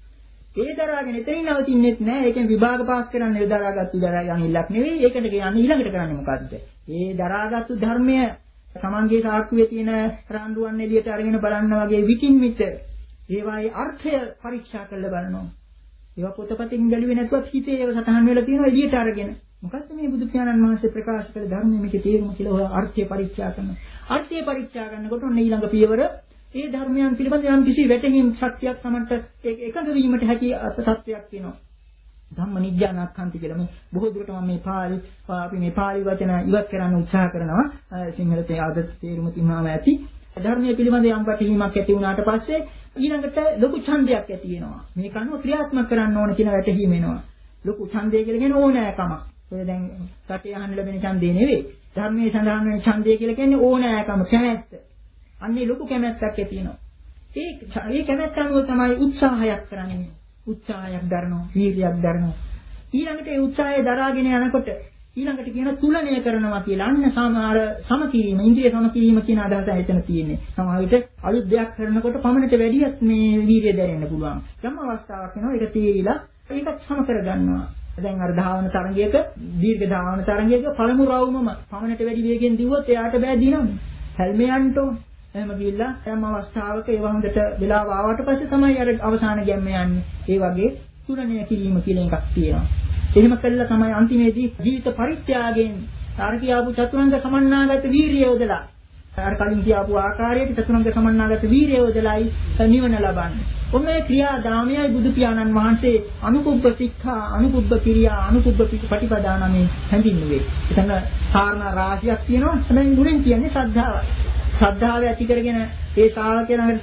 ඒ දරාගෙන එතනින් නවතින්නෙත් නෑ. ඒකෙන් විභාග පාස් කරන්න ඒ දරාගත්තු දරා යන ඉල්ලක් නෙවෙයි. ඒකට කියන්නේ ඊළඟට කරන්නේ මොකද්ද? ඒ දරාගත්තු ධර්මය තමන්ගේ සාක්කුවේ තියෙන රාන්දුවන් එළියට අරගෙන බලන්න වගේ විකින් විට ඒවායේ අර්ථය පරීක්ෂා කරලා බලනවා. ඒවා පොතපතින් ගැලුවේ නැතුවත් හිතේ ඒව සටහන් වෙලා තියෙනවා එළියට අරගෙන. මොකද්ද මේ බුදු පියාණන් වහන්සේ ප්‍රකාශ කළ ධර්මයේ මේකේ තේරුම කියලා ඔය අර්ථය පරීක්ෂා කරනවා. අර්ථය පරීක්ෂා කරනකොට ඔන්න ඊළඟ පියවර ඒ ධර්මයන් පිළිබඳ යම් කිසි වැටහීම් ශක්තියක් තමන්ට එකඟ වීමට හැකි තත්ත්වයක් තියෙනවා. ධම්ම නිජ්ජානක්ඛන්ති කියලා මේ බොහෝ දුරට මම මේ පාළි අපි මේ පාළි වචන ඉවත් කරන්න උත්සාහ කරනවා. සිංහල තේ ආද තේරුම තියනවාම ඇති. ධර්මයේ පිළිබඳ යම් වැටහීමක් ඇති වුණාට පස්සේ ඊළඟට ලොකු ඡන්දයක් ඇති වෙනවා. මේක අනුව ක්‍රියාත්මක කරන්න ඕන කියන වැටහීම එනවා. ලොකු ඡන්දය කියලා කියන්නේ ඕනෑකමක්. ඔය දැන් රටේ අහන්න ලැබෙන ඡන්දේ නෙවෙයි. ධර්මයේ සඳහන් වෙන ඡන්දය කියලා කියන්නේ ඕනෑකම, කැමැත්ත. අන්නේ ලොකු කැමැත්තක් ඇති වෙනවා. ඒ ඒ කැමැත්ත අනුව තමයි උත්සාහයක් කරන්නේ. උත්සාහයක් දරනවා, වීර්යයක් දරනවා. ඊළඟට ඒ උත්සාහය දරාගෙන යනකොට ඊළඟට කියන තුලණය කරනවා කියලා. අන්න සමහර සමකිරීම, ඉන්ද්‍රිය සමකිරීම කියන අදහස එතන තියෙන්නේ. සමහර විට අලුත් දෙයක් කරනකොට පමණට වැඩියත් මේ වීර්යය දැනෙන්න පුළුවන්. යම් අවස්ථාවක් වෙනවා ඒක තීරිලා ඒකත් සම කරගන්නවා. දැන් අර ධාවන තරංගයක දීර්ඝ ධාවන තරංගයක පළමු රවුමම පමණට වැඩි වේගෙන් දිව්වොත් එයාට බෑ දිනන්න. හැල්මේ යන්න ඕන. එහෙම ගිහිල්ලා හැම අවස්ථාවක ඒව හොඳට වෙලාව ආවට පස්සේ තමයි අර අවසාන ගැම්ම යන්නේ. ඒ වගේ තුලණය කිරීම කියලා එකක් තියෙනවා. එහෙම කළා තමයි අන්තිමේදී ජීවිත පරිත්‍යාගයෙන් අර කියාපු චතුරංග සමන්නාගත වීරිය යොදලා අර කලින් කියාපු ආකාරයට චතුරංග සමන්නාගත වීරිය යොදලායි නිවන ලබන්නේ. ඔන්නේ ක්‍රියාදාමයයි බුදු පියාණන් වහන්සේ අනුකුබ්බ සික්ඛා අනුකුබ්බ කිරියා අනුකුබ්බ ප්‍රතිපදා නමේ හැඳින්වුවේ. එතන කාරණා රාශියක් තියෙනවා. හැබැයි මුලින් කියන්නේ ශ්‍රද්ධාවයි. ශ්‍රද්ධාව ඇති කරගෙන ඒ ශ්‍රාවකයන් ළඟට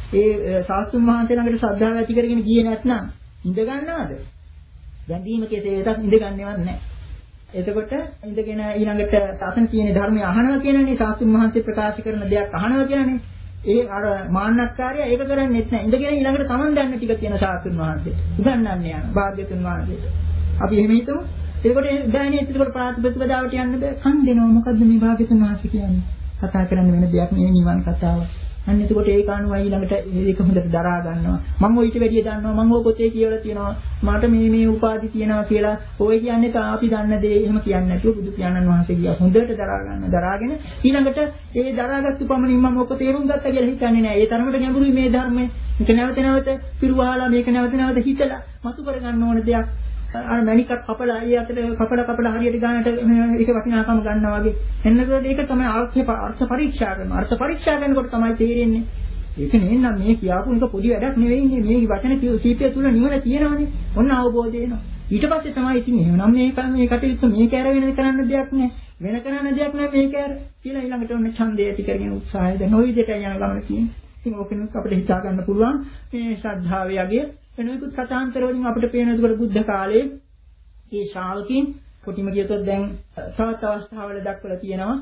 ඒ සාස්තුන් වහන්සේ ළඟට ශ්‍රද්ධාව ඇති කරගෙන ගියේ නැත්නම් ඉඳ ගන්නවද? වැඳීම කෙසේ වෙතත් ඉඳ ගන්නවත් නැහැ. එතකොට ඉඳගෙන ඊළඟට අතන තියෙන ධර්මය අහනවා කියනනේ සාස්තුන් වහන්සේ ප්‍රකාශ කරන දෙයක් අහනවා කියනනේ. ඒ අර මාන්නක්කාරය ඒක කරන්නේත් නැහැ. ඉඳගෙන ඊළඟට Taman දන්න ටික කියන සාස්තුන් වහන්සේ උගන්වන්නේ යන භාග්‍යතුන් වහන්සේ. අපි එහෙම හිතමු. එතකොට බෑනේ එතකොට ප්‍රාතිපදිකාවට යන්න බෑ. කන් දෙනවා මොකද්ද මේ භාග්‍යතුන් වහන්සේ කියන්නේ? කතා කරන්න වෙන දෙයක් නෙවෙයි නිවන් කතාව. අන්න එතකොට ඒක අනුවයි ඊළඟට ඒක හොඳට දරා ගන්නවා. මම ඔය ඊට වැඩිය දන්නවා. මම ඔය පොතේ කියවලා තියෙනවා. මට මේ මේ උපාධි තියෙනවා කියලා. ඔය කියන්නේ තා අපි දන්න දේ එහෙම කියන්නේ නැතුව බුදු පියාණන් වහන්සේ කියා හොඳට දරා ගන්න. දරාගෙන ඊළඟට ඒ දරාගත්තු පමණින් මම ඔක තේරුම් ගත්තා කියලා හිතන්නේ නැහැ. ඒ තරමට ගැඹුරුයි මේ ධර්මය. මේක නැවත නැවත පිරුවහලා මේක නැවත නැවත හිතලා මතු කර ගන්න ඕන දෙයක්. අර මණිකක් කපලා ඒ අතට කපලා කපලා හරියට ගන්නට ඒක වටිනාකම ගන්නවා වගේ. එන්නකොට ඒක තමයි අර්ථ අර්ථ පරීක්ෂා කරනවා. අර්ථ පරීක්ෂා කරනකොට තමයි තේරෙන්නේ. ඒක නෙන්නම් මේ කියාපු එක පොඩි වැඩක් නෙවෙයිනේ. මේ වචන කීපය තුල නිවන තියෙනවානේ. ඔන්න අවබෝධය එනවා. ඊට පස්සේ තමයි ඉතින් එහෙනම් මේක මේ කටයුත්ත මේක ඇර වෙන කරන්න දෙයක් නැහැ. වෙන කරන්න දෙයක් නැහැ මේක ඇර කියලා ඊළඟට ඔන්න ඡන්දය ඇති කරගෙන උත්සාහය දැන් ওই දෙයට යන ගමන තියෙනවා. ඉතින් ඕකෙනුත් අපිට හිතා ගන්න පුළුවන් මේ ශ්‍රද්ධාවේ යගේ වෙනකුත් කතාන්තර වලින් අපිට පේන ඒකට බුද්ධ කාලයේ ඒ ශ්‍රාවකීන් කොටිම කියතොත් දැන් තවත් අවස්ථාවල දක්වලා තියෙනවා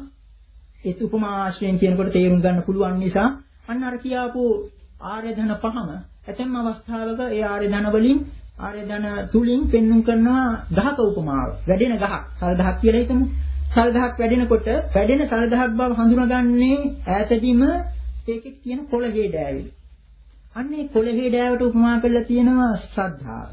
ඒ උපමා ආශ්‍රයෙන් කියනකොට තේරුම් ගන්න පුළුවන් නිසා අන්න අර කියාපු ආර්ය ධන පහම ඇතැම් අවස්ථාවක ඒ ආර්ය ධන වලින් ආර්ය ධන තුලින් පෙන්눔 කරනවා ගහක උපමාව. වැඩෙන ගහක් සල් ගහක් කියලා හිතමු. සල් ගහක් වැඩෙනකොට වැඩෙන සල් ගහක් බව හඳුනාගන්නේ ඈතදීම ඒකේ තියෙන කොළ හේඩෑවි. අන්නේ කොළ හේඩෑවට උපමා කරලා තියෙනවා ශ්‍රද්ධාව.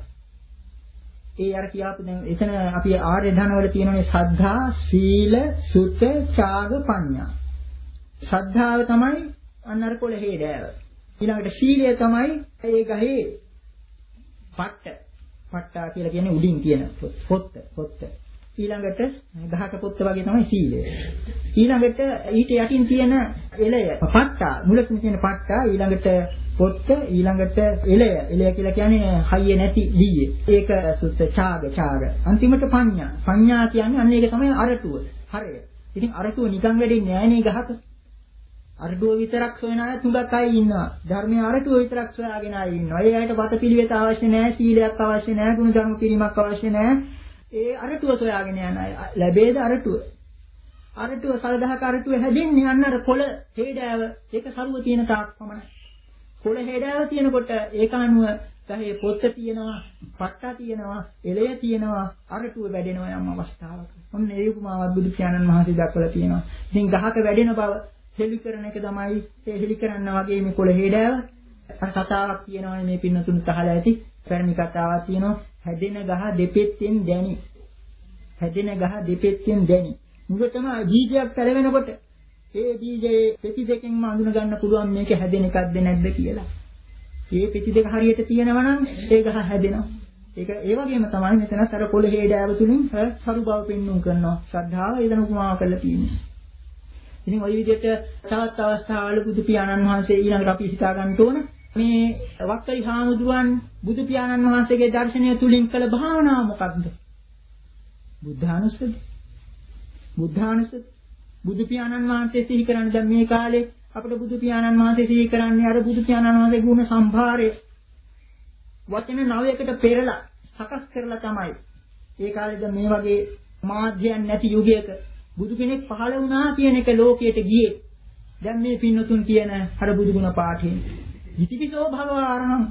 ඒ අර කියාපු දැන් එතන අපි ආර්ය ධන වල තියෙනනේ සද්ධා, සීල, සුත, ත්‍යාග, පඤ්ඤා. ශ්‍රද්ධාව තමයි අන්න අර කොළ හේඩෑව. ඊළඟට සීලය තමයි ඒ ගහේ පට්ට. පට්ටා කියලා කියන්නේ උඩින් තියෙන පොත්ත, පොත්ත. ඊළඟට ගහක පොත්ත වගේ තමයි සීලය. ඊළඟට ඊට යටින් තියෙන එළය, පට්ටා, මුලට තියෙන පට්ටා, ඊළඟට පොත්ත, ඊළඟට එළය. එළය කියලා කියන්නේ හයිය නැති දීයේ. ඒක සුත්ත ඡාග ඡාග. අන්තිමට පඤ්ඤා. පඤ්ඤා කියන්නේ අන්න ඒක තමයි අරටුව. හරය. ඉතින් අරටුව නිකන් වැඩින්නේ නෑනේ ගහක. අරටුව විතරක් සොයන අය තුඟක් අය ඉන්නවා. ධර්මයේ අරටුව විතරක් සොයාගෙන අය ඉන්නවා. ඒ අයට වතපිළිවෙත අවශ්‍ය නෑ, සීලයක් අවශ්‍ය නෑ, ගුණ ධර්ම පිළිමක් අවශ්‍ය නෑ. ඒ අරටුව සොයාගෙන යන අය ලැබේද අරටුව? අරටුව සලදහක අරටුව හැදෙන්නේ අන්න අර කොළ හේඩෑව. ඒක සරුව තියෙන තාක් පමණයි. කොළ හේඩෑව තියෙනකොට ඒක අනුව ගහේ පොත්ත තියෙනවා, පට්ටා තියෙනවා, එළය තියෙනවා, අරටුව වැඩෙනවා යම් අවස්ථාවක. ඔන්න ඒ උපමාවක් බුදු පියාණන් වහන්සේ දක්වලා තියෙනවා. ඉතින් ගහක වැඩෙන බව හෙලි කරන එක තමයි ඒ හෙලි කරන්න වගේ මේ කොළ හේඩෑව. අර කතාවක් තියෙනවානේ මේ පින්නතුන් තහලා ඇති. පැරණි කතාවක් තියෙනවා. හැදෙන ගහ දෙපෙත්තෙන් දැනි. හැදෙන ගහ දෙපෙත්තෙන් දැනි. මුලටම බීජයක් පැලවෙනකොට ඒ බීජයේ පෙති දෙකෙන්ම අඳුන ගන්න පුළුවන් මේක හැදෙන එකක්ද නැද්ද කියලා. මේ පෙති දෙක හරියට තියෙනවා නම් ඒ ගහ හැදෙනවා. ඒක ඒ වගේම තමයි මෙතනත් අර කොළ හේඩෑව තුලින් සරු බව පෙන්වුම් කරනවා. ශ්‍රද්ධාව ඒදන උපමාව කරලා තියෙනවා. ඉතින් ওই විදිහට තවත් අවස්ථාවල බුදු පියාණන් වහන්සේ ඊළඟට අපි හිතා ගන්න ඕන මේ වක්කලි හාමුදුරුවන් බුදු පියාණන් වහන්සේගේ දර්ශනය තුලින් කළ භාවනාව මොකක්ද? බුද්ධානුස්සති. බුද්ධානුස්සති. බුදු පියාණන් වහන්සේ සිහි කරන්නේ දැන් මේ කාලේ අපිට බුදු පියාණන් වහන්සේ සිහි කරන්නේ අර බුදු පියාණන් වහන්සේ ගුණ සම්භාරය වචන නවයකට පෙරලා සකස් කරලා තමයි. ඒ කාලේ දැන් මේ වගේ මාධ්‍යයන් නැති යුගයක බුදු කෙනෙක් පහළ වුණා කියන එක ලෝකයට ගියේ. දැන් මේ පින්නතුන් කියන අර බුදු ගුණ පාඨයෙන් ඉතිපිසෝ භගවාරහං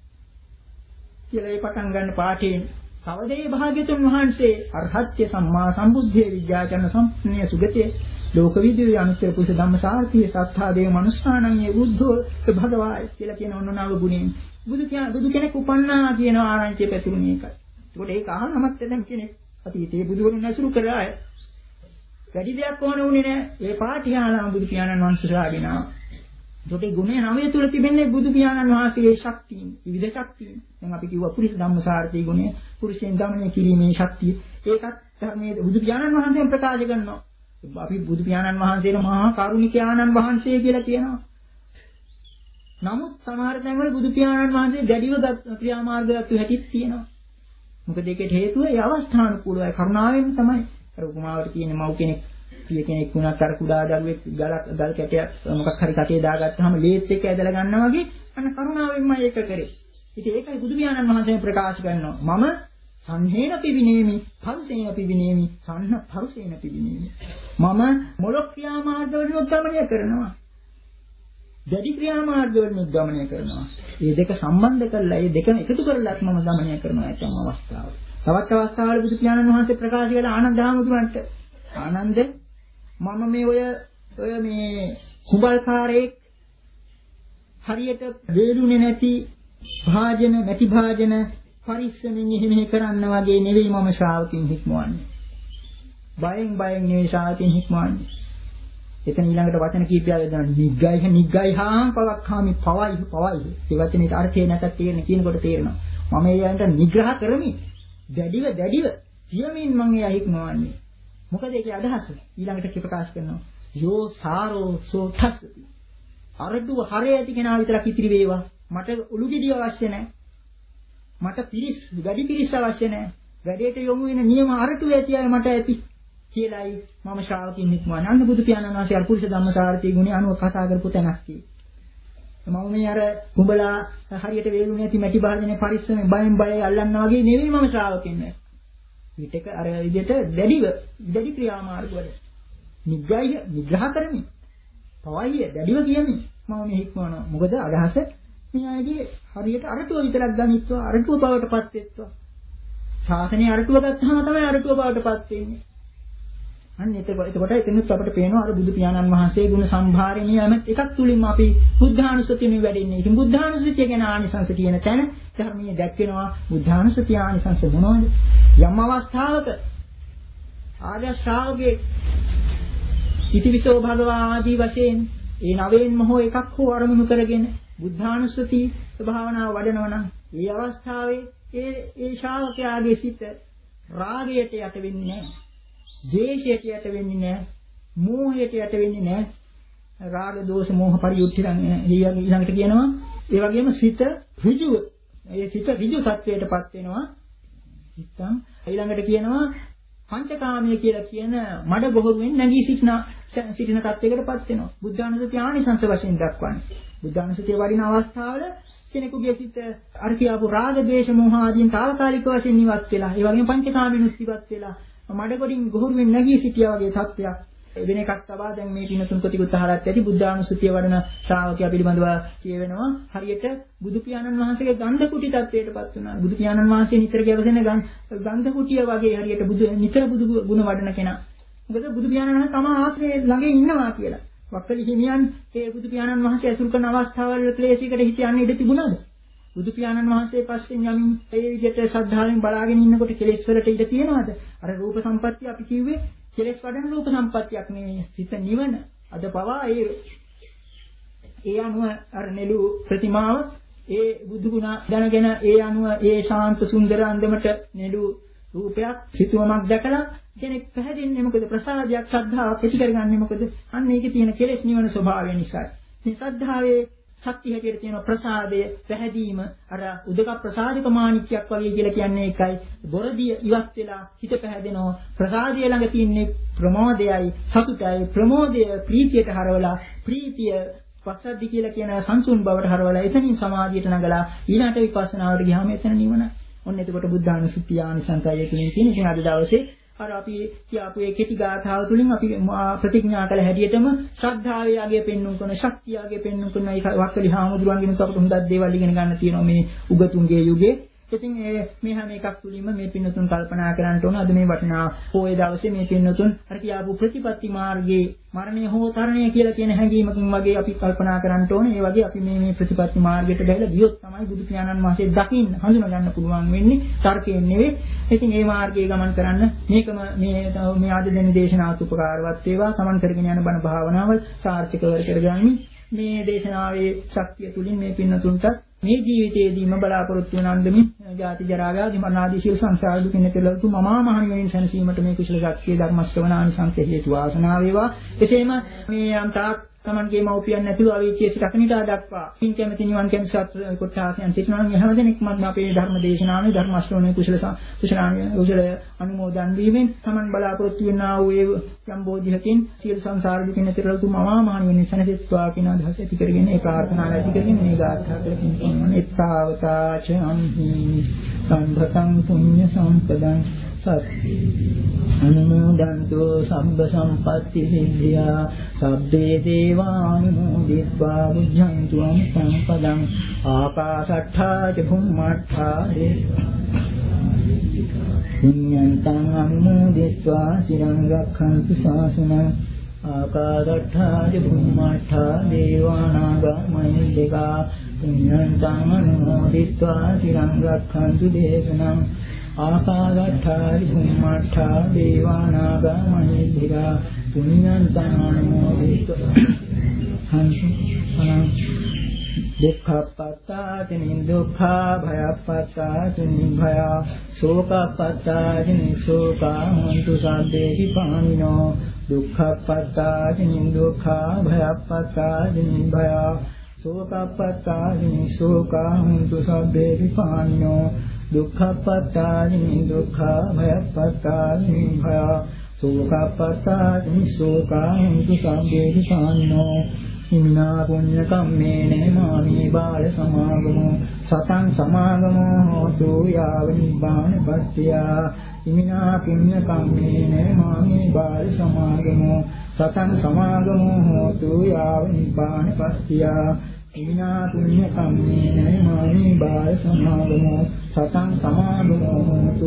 කියලා ඒ පටන් ගන්න පාඨයෙන් සවදේ භාග්‍යතුන් වහන්සේ අරහත්ත්‍ය සම්මා සම්බුද්ධේ විද්‍යාචරණ සම්ප්‍රණය සුගතේ ලෝකවිද්‍යාවේ අනුත්තර පුරුෂ ධම්මසාරතිය සත්තා දේව මනුස්සාණන්යේ බුද්ධෝ භගවාය කියලා කියන ඔන්නනාව ගුණයෙන් බුදු කියන බුදු කෙනෙක් උපන්නා කියන ආරංචිය පැතුරුනේ එකයි. ඒකට ඒක අහනමත් දැන් කෙනෙක් අතීතයේ බුදුවරුන් ඇසුරු කරා වැඩි දෙයක් ඕන උනේ නැහැ. ඒ පාඨය අහලා බුදු පියාණන් වහන්සේ ශ්‍රාවිනා ඒකට ගුණය නවය තුල තිබෙන්නේ බුදු පියාණන් වහන්සේගේ ශක්තිය, විවිධ ශක්තිය. දැන් අපි කිව්වා පුරිස ධම්මසාරථී ගුණය, පුරුෂයන් දමනය කිරීමේ ශක්තිය. ඒකත් ධර්මයේ බුදු පියාණන් වහන්සේම ප්‍රකාශ කරනවා. අපි බුදු පියාණන් වහන්සේට මහා කරුණික ආනන්ද වහන්සේ කියලා කියනවා. නමුත් සමහර තැන්වල බුදු පියාණන් වහන්සේ දැඩිව ක්‍රියාමාර්ගයක් හැටිත් තියෙනවා. මොකද ඒකට හේතුව ඒ අවස්ථානුකූලව කරුණාවෙන් තමයි. අර උපමාවට කියන්නේ මව් කෙනෙක් පිය කෙනෙක් වුණත් අර කුඩා දරුවෙක් ගලක් ගල් කැටයක් මොකක් හරි කටේ දාගත්තාම ලේත් එක්ක ඇදලා ගන්නවා වගේ අන්න කරුණාවෙන්මයි ඒක කරේ. ඉතින් ඒකයි බුදු පියාණන් වහන්සේ ප්‍රකාශ කරනවා. මම සංහේන පිවිනේමි, පරුසේන පිවිනේමි, සංහ පරුසේන පිවිනේමි. මම මොළොක් ක්‍රියාමාර්ගවලින් ගමනය කරනවා. දැඩි ක්‍රියාමාර්ගවලින් ගමනය කරනවා. මේ දෙක සම්බන්ධ කරලා, මේ දෙකම එකතු කරලාත් මම ගමනය කරනවා ඇතම් අවස්ථාවල. තවත් අවස්ථාවල බුදු පියාණන් වහන්සේ ප්‍රකාශ කළ ආනන්ද හාමුදුරන්ට ආනන්ද මම මේ ඔය ඔය මේ කුඹල්කාරයෙක් හරියට වේලුනේ නැති භාජන, මැටි භාජන පරිස්සමින් එහෙම කරන්න වගේ නෙවෙයි මම ශ්‍රාවකින් හික්මවන්නේ. බයෙන් බයෙන් නෙවෙයි ශ්‍රාවකින් හික්මවන්නේ. එතන ඊළඟට වචන කීපයක් යනවා. නිග්ගයි නිග්ගයි හාම් පවක්ඛාමි පවයි පවයි. ඒ වචනේ අර්ථය නැතත් තේරෙන කියනකොට තේරෙනවා. මම ඒයන්ට නිග්‍රහ කරමි. දැඩිව දැඩිව සියමින් මම එයා හික්මවන්නේ. මොකද ඒකේ අදහස? ඊළඟට ප්‍රකාශ කරනවා. යෝ සාරෝ සෝ තස්සති. අරටුව හරය ඇති කෙනා විතරක් ඉතිරි වේවා. මට උළු ගෙඩිය අවශ්‍ය නැහැ. මට පිරිස් වැඩි පිරිස් අවශ්‍ය නැහැ. වැඩේට යොමු වෙන නියම අරටුව ඇති අය මට ඇති කියලායි මම ශ්‍රාවකින් හික්මවන්නේ. අන්න බුදු පියාණන් වහන්සේ අර පුරුෂ ධම්මසාරථී ගුණය අනුව කතා කරපු තැනක් තියෙනවා. මම මේ අර කුඹලා හරියට වේලුනේ නැති මැටි භාජනේ පරිස්සමෙන් බයෙන් බයයි අල්ලන්නා වගේ නෙවෙයි මම ශ්‍රාවකින් නේ. ඊටක අර විදිහට දැඩිව දැඩි ක්‍රියාමාර්ග වල නිග්ගය නිග්‍රහ කරමින් පවයිය දැඩිව කියමින් මම මේ හික්මවනවා. මොකද අදහස මේ අයගේ හරියට අරටුව විතරක් ගනිත්වා අරටුව බවට පත් වෙත්වා. ශාසනයේ අරටුව ගත්තාම තමයි අරටුව බවට පත් වෙන්නේ. අන්න එතකොට එතකොට එතනත් අපිට පේනවා අර බුදු පියාණන් වහන්සේ ගුණ සම්භාරණීය යමත් එකක් තුලින්ම අපි බුද්ධානුස්සතියනේ වැඩෙන්නේ. ඉතින් බුද්ධානුස්සතිය ගැන ආනිසංස කියන තැන ධර්මයේ දැක්වෙනවා. බුද්ධානුස්සතිය ආනිසංස මොනවද? යම් අවස්ථාවක ආර්ය ශ්‍රාවකේ ඉතිවිසෝ භගවා ආදී වශයෙන් ඒ නවයෙන්ම හෝ එකක් හෝ අරමුණු කරගෙන බුද්ධානුස්සති භාවනාව වඩනවා නම් ඒ අවස්ථාවේ ඒ ඒ ශ්‍රාවකයාගේ සිත රාගයට යට වෙන්නේ නැහැ. ද්වේෂයට යට වෙන්නේ නැහැ. මෝහයට යට වෙන්නේ නැහැ. රාග දෝෂ මෝහ පරියුක්තියන් ඊළඟට කියනවා. ඒ වගේම සිත ඍජුව. ඒ සිත ඍජු තත්වයටපත් වෙනවා. ඉතින් ඊළඟට කියනවා පංචකාමයේ කියලා කියන මඩ බොහෝවෙන් නැගී සිටින සිටින තත්වයකටපත් වෙනවා. බුද්ධානුස්සතිය ආනිසංස වශයෙන් දක්වන්නේ. බුද්ධානුස්සතිය වඩින අවස්ථාවල කෙනෙකුගේ සිත අර කියාපු රාග, ද්වේෂ, මෝහ ආදීන් తాවකාලික වශයෙන් ඉවත් වෙලා, ඒ වගේම පංචකාමීනුත් ඉවත් වෙලා මඩ ගොඩින් ගොහුරුවෙන් නැගී සිටියා වගේ තත්වයක් වෙන එකක් තබා දැන් මේ පිනතුන් ප්‍රතිකුත් අහලත් ඇති බුද්ධානුස්සතිය වඩන ශ්‍රාවකයා පිළිබඳව කියවෙනවා. හරියට බුදු පියාණන් වහන්සේගේ ගන්ධ කුටි තත්වයටපත් වුණා. බුදු පියාණන් වහන්සේ නිතර ගැවසෙන ගන්ධ කුටිය වගේ හරියට බුදු නිතර බුදු ගුණ වඩන කෙනා. මොකද බුදු පියාණන් වහන්සේ තම ආශ්‍රයේ ළඟ ඉන්නවා කියලා. වක්කලි හිමියන් ඒ බුදු පියාණන් වහන්සේ අසුරු කරන අවස්ථාවල ක්ලේශයකට හිත යන්නේ ඉඳ තිබුණාද? බුදු පියාණන් වහන්සේ පස්සෙන් යමින් ඒ විදිහට ශ්‍රද්ධාවෙන් බලාගෙන ඉන්නකොට කෙලෙස් වලට ඉඳ තියනවාද? අර රූප සම්පත්තිය අපි කිව්වේ කෙලෙස් වඩන රූප සම්පත්තියක් නෙවෙයි. සිත නිවන. අද පවා ඒ ඒ අනුව අර නෙළු ප්‍රතිමාව ඒ බුදු ගුණ දැනගෙන ඒ අනුව ඒ ශාන්ත සුන්දර අන්දමට නෙළු රූපයක් සිතුවමක් දැකලා කෙනෙක් පැහැදින්නේ මොකද? ප්‍රසාදයක් ශ්‍රද්ධාවක් ඇති කරගන්නේ මොකද? අන්න ඒකේ තියෙන කෙලෙස් නිවන ස්වභාවය නිසා. මේ ශ්‍රද්ධාවේ ශක්තිය හැටියට තියෙන ප්‍රසාදය පැහැදීම අර උදක ප්‍රසාදික මාණික්යක් වගේ කියලා කියන්නේ ඒකයි. බොරදිය ඉවත් වෙලා හිත පැහැදෙනවා. ප්‍රසාදය ළඟ තියෙන්නේ ප්‍රමෝදයයි සතුටයි. ප්‍රමෝදය ප්‍රීතියට හරවලා ප්‍රීතිය පස්සද්ධි කියලා කියන සංසුන් බවට හරවලා එතනින් සමාධියට නගලා ඊළාට විපස්සනාවට ගියාම එතන නිවන. ඔන්න එතකොට බුද්ධානුස්සතිය ආනිසංසය කියන තියෙන. ඉතින් අද දවසේ අර අපි කියාපු ඒ කෙටි ගාථාව තුළින් අපි ප්‍රතිඥා කළ හැටියටම ශ්‍රද්ධාවේ යගේ පෙන්වුම් කරන ශක්තිය යගේ පෙන්වුම් කරන ඒ වක්කලි හාමුදුරුවන්ගෙන් අපට හොඳක් දේවල් ඉගෙන ගන්න තියෙනවා මේ උගතුන්ගේ යුගයේ. ඉතින් මේ හැම එකක් තුළින්ම මේ පින්නතුන් කල්පනා කරන්න ඕන අද මේ වටිනා පොයේ දවසේ මේ පින්නතුන් අර කියාපු ප්‍රතිපත්ති මාර්ගයේ මරණය හෝ තරණය කියලා කියන හැඟීමකින් වගේ අපි කල්පනා කරන්න ඕනේ. ඒ වගේ අපි මේ මේ ප්‍රතිපත්ති මාර්ගයට බැහැලා ගියොත් තමයි බුදු පියාණන් වහන්සේ දකින්න හඳුනා ගන්න පුළුවන් වෙන්නේ. තර්කයෙන් නෙවෙයි. ඉතින් මේ මාර්ගයේ ගමන් කරන්න මේකම මේ මේ ආද දෙන දේශනාවත් උපකාරවත් වේවා. සමන් කරගෙන යන බණ භාවනාවල් සාර්ථකව කරගනිමින් මේ දේශනාවේ ශක්තිය තුලින් මේ පින්නතුන්ටත් මේ ජීවිතයේදීම බලාපොරොත්තු වන අන්දමින් ජාති ජරා ව්‍යාධි මරණ ආදී සියලු සංසාර දුකින් නැතිලතු මමා මහ නිවනින් සැනසීමට මේ කුසල ශක්තිය ධර්ම ශ්‍රවණ ආනිසංස හේතු වාසනාව වේවා. එසේම මේ යම්තාක් තමන්ගේ මව්පියන් නැතුළු අවීචයේ සිට අකනිටා දක්වා පින් කැමති නිවන් කැමති සත් කොටාසයන් සිටිනවා නම් හැම දෙනෙක්ම අපේ ධර්ම දේශනාවේ ධර්ම ශ්‍රවණයේ කුසල කුසලාණිය කුසල අනුමෝදන් වීමෙන් තමන් බලාපොරොත්තු වෙනා වූ ඒ යම් බෝධිහකින් සියලු සංසාර දුකින් නැතිලතු මමා මහ නිවනින් සැනසෙත්වා කියන අදහස ඇති කරගෙන ඒ ප්‍රාර්ථනාව ඇති කරගෙන මේ ගාථා කියලා කියනවා. එත්තාවතාච අම්හි සම්භතං පුඤ්ඤ සම්පදං සත්ති අනුමෝදන්තෝ සම්බ සම්පatti සිද්ධියා සබ්බේ දේවානුමෝදිत्वा බුද්ධන්තු සම්පදං ආකාශට්ඨා ච භුම්මට්ඨා පුඤ්ඤන්තං අනුමෝදිत्वा চিරං රක්ඛන්තු ශාසනං ආකාශට්ඨා ච භුම්මට්ඨා දේවානාගා මහින්దికා පුඤ්ඤන්තං අනුමෝදිत्वा চিරං රක්ඛන්තු දේශනං ආකාශට්ඨා භුම්මට්ඨා දේවානාගා මහින්దికා පුඤ්ඤන්තං අනුමෝදිत्वा හංසු සනං දුක්ඛප්පත්තාචිනින් දුක්ඛා භයප්පත්තාචිනින් භයා ශෝකප්පත්තාචිනින් ශෝකා හොන්තු සම්බේ විපානිනෝ දුක්ඛප්පත්තාචිනින් දුක්ඛා භයප්පත්තාචිනින් භයා ශෝකප්පත්තාචිනින් ශෝකා හොන්තු සම්බේ විපානිනෝ දුක්ඛප්පත්තානි දුක්ඛා භයප්පත්තානි භය සෝකප්පත්තානි සෝකාන්තු සම්බේ විපානිනෝ ඉන්නා පුඤ්ඤ කම්මේන මාමී බාල සමාගමෝ සතං සමාගමෝ හෝතු යාව නිබ්බාන පත්‍ත්‍ය ඉමිනා පුඤ්ඤ කම්මේන මාමී බාල සමාගමෝ සතං සමාගමෝ හෝතු යාව නිබ්බාන පත්‍ත්‍ය ඉමිනා පුඤ්ඤ කම්මේන මාමී බාල සමාගමෝ සතං සමාගමෝ හෝතු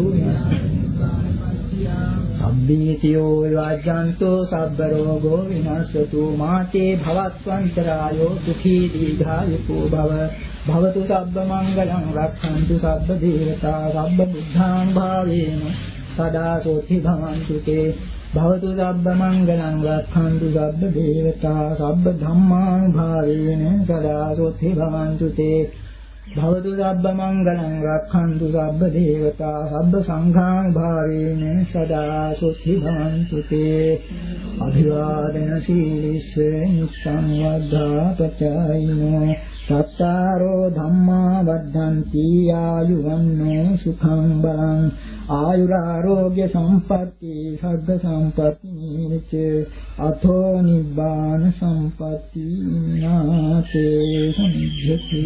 සබ්බීතියෝ විවාජ්ජන්තෝ සබ්බ රෝගෝ විනාශතු මාතේ භවත්වන්තරායෝ සුඛී දීඝායුකෝ භව භවතු සබ්බ මංගලං රක්ඛන්තු සබ්බ දේවතා සබ්බ බුද්ධාං භාවේන සදා සෝති භවන්තු තේ භවතු සබ්බ මංගලං රක්ඛන්තු සබ්බ දේවතා සබ්බ ධම්මාං භාවේන සදා සෝති භවන්තු තේ භවතු සබ්බ මංගලං රක්ඛන්තු සබ්බ දේවතා සබ්බ සංඝාං භාවේන සදා සුඛි භවන්තු තේ අභිවාදන සීලිස්ස නිස්සං වද්ධා පචායිනෝ සත්තාරෝ ධම්මා වද්ධන්ති ආයුවන්නෝ සුඛං බලං ආයුරාෝග්‍ය සම්පatti සග්ග සම්පatti නිච්ච අතෝ නිබ්බාන සම්පatti නාතේ සම්ජ්ජති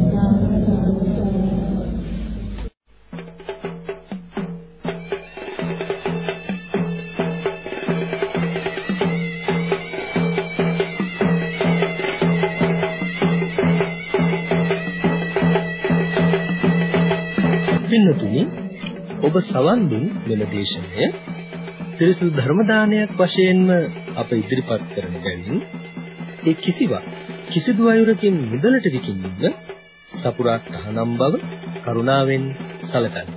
පින්නතුනි ඔබ සවන් දුන් මෙම දේශනය පිරිසුදු ධර්ම දානයක් වශයෙන්ම අප ඉදිරිපත් කරන බැවින් ඒ කිසිවක් කිසිදු අයුරකින් මුදලට විකිණීම සපුරා තහනම් බව කරුණාවෙන් සැලකන්න.